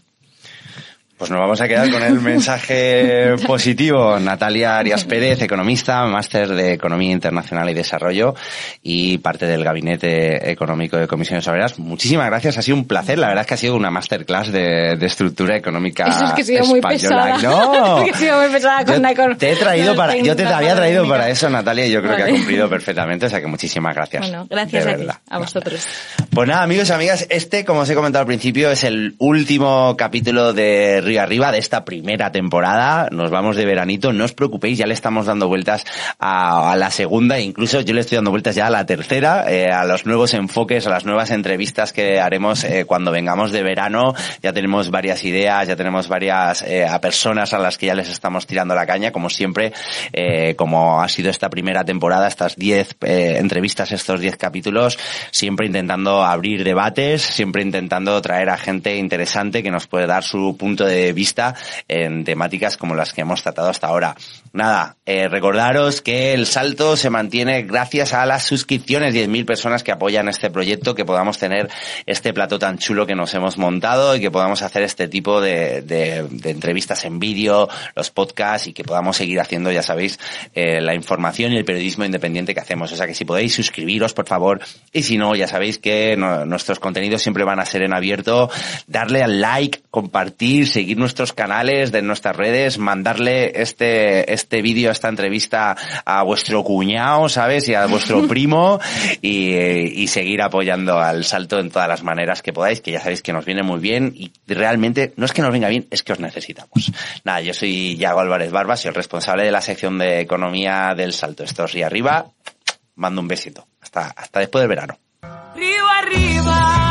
Pues nos vamos a quedar con el mensaje positivo. Natalia Arias Pérez, economista, máster de Economía Internacional y Desarrollo y parte del Gabinete Económico de Comisiones Obreras. Muchísimas gracias, ha sido un placer. La verdad es que ha sido una masterclass de, de estructura económica española.
Eso es que he sido muy pesada.
No,
es que he sido muy pesada con
yo
la economía.
Te he traído para, yo te había traído para eso, Natalia, y yo creo vale. que ha cumplido perfectamente. O sea que muchísimas gracias.
Bueno, gracias a, ti, a vosotros.
Pues nada, amigos y amigas, este, como os he comentado al principio, es el último capítulo de Arriba de esta primera temporada. Nos vamos de veranito, no os preocupéis, ya le estamos dando vueltas a, a la segunda, incluso yo le estoy dando vueltas ya a la tercera, eh, a los nuevos enfoques, a las nuevas entrevistas que haremos eh, cuando vengamos de verano. Ya tenemos varias ideas, ya tenemos varias eh, a personas a las que ya les estamos tirando la caña, como siempre, eh, como ha sido esta primera temporada, estas diez eh, entrevistas, estos diez capítulos, siempre intentando abrir debates, siempre intentando traer a gente interesante que nos puede dar su punto de vista en temáticas como las que hemos tratado hasta ahora. Nada, eh, recordaros que el salto se mantiene gracias a las suscripciones, diez mil personas que apoyan este proyecto, que podamos tener este plató tan chulo que nos hemos montado y que podamos hacer este tipo de, de, de entrevistas en vídeo, los podcasts, y que podamos seguir haciendo, ya sabéis, eh, la información y el periodismo independiente que hacemos. O sea que si podéis suscribiros, por favor, y si no, ya sabéis que no, nuestros contenidos siempre van a ser en abierto. Darle al like, compartir, seguir nuestros canales de nuestras redes, mandarle este este vídeo, esta entrevista a vuestro cuñado, ¿sabes? Y a vuestro primo, y, y seguir apoyando al salto en todas las maneras que podáis, que ya sabéis que nos viene muy bien, y realmente no es que nos venga bien, es que os necesitamos. Nada, yo soy Yago Álvarez Barbas, soy el responsable de la sección de economía del Salto. Esto es Río Arriba. Mando un besito. Hasta, hasta después del verano.
Río arriba.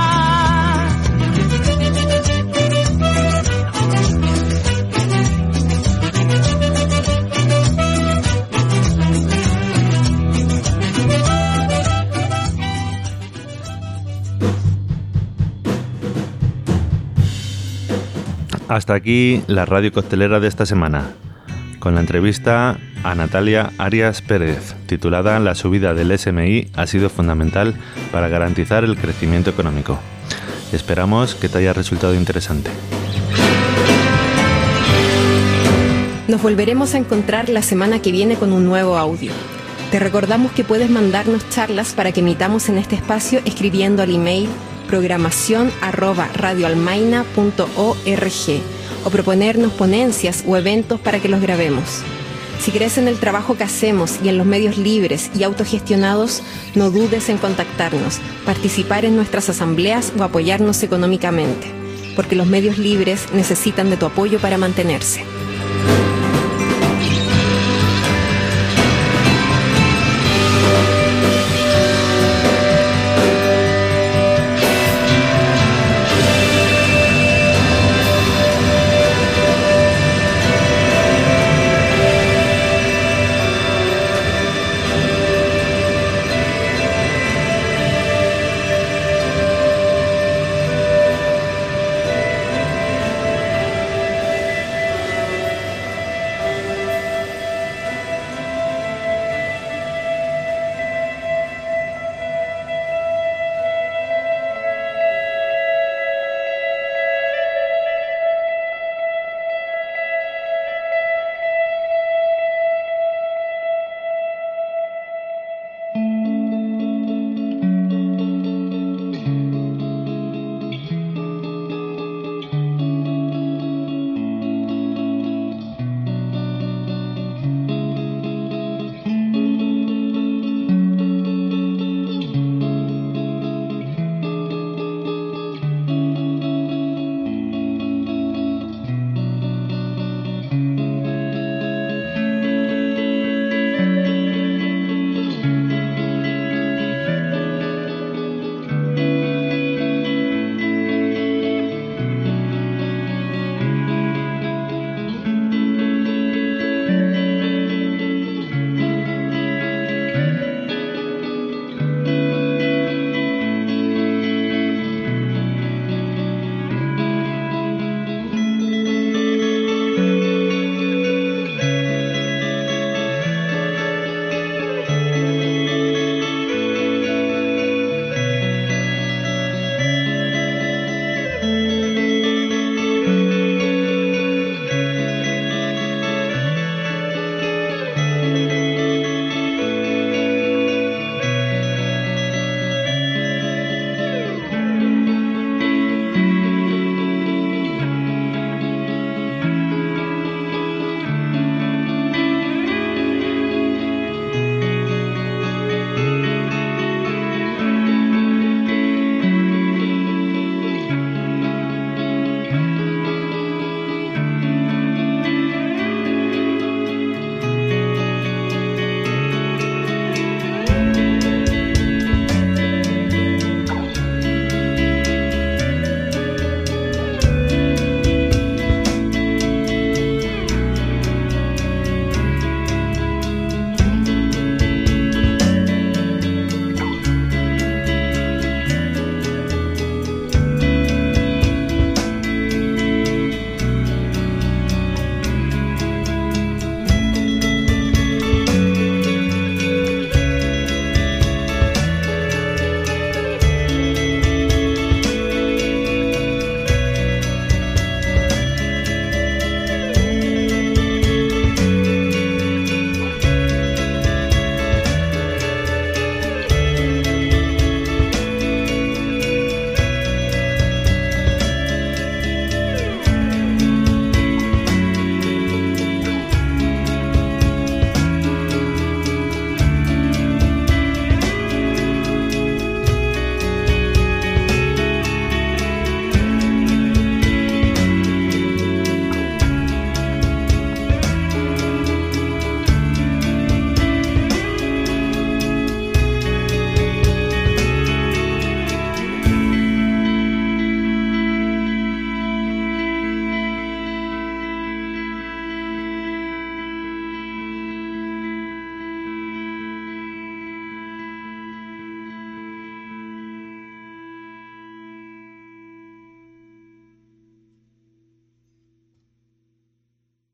Hasta aquí la radio coctelera de esta semana, con la entrevista a Natalia Arias Pérez, titulada La subida del S M I ha sido fundamental para garantizar el crecimiento económico. Esperamos que te haya resultado interesante.
Nos volveremos a encontrar la semana que viene con un nuevo audio. Te recordamos que puedes mandarnos charlas para que emitamos en este espacio escribiendo al email programación arroba radioalmaina punto org o proponernos ponencias o eventos para que los grabemos. Si crees en el trabajo que hacemos y en los medios libres y autogestionados, no dudes en contactarnos, participar en nuestras asambleas o apoyarnos económicamente, porque los medios libres necesitan de tu apoyo para mantenerse.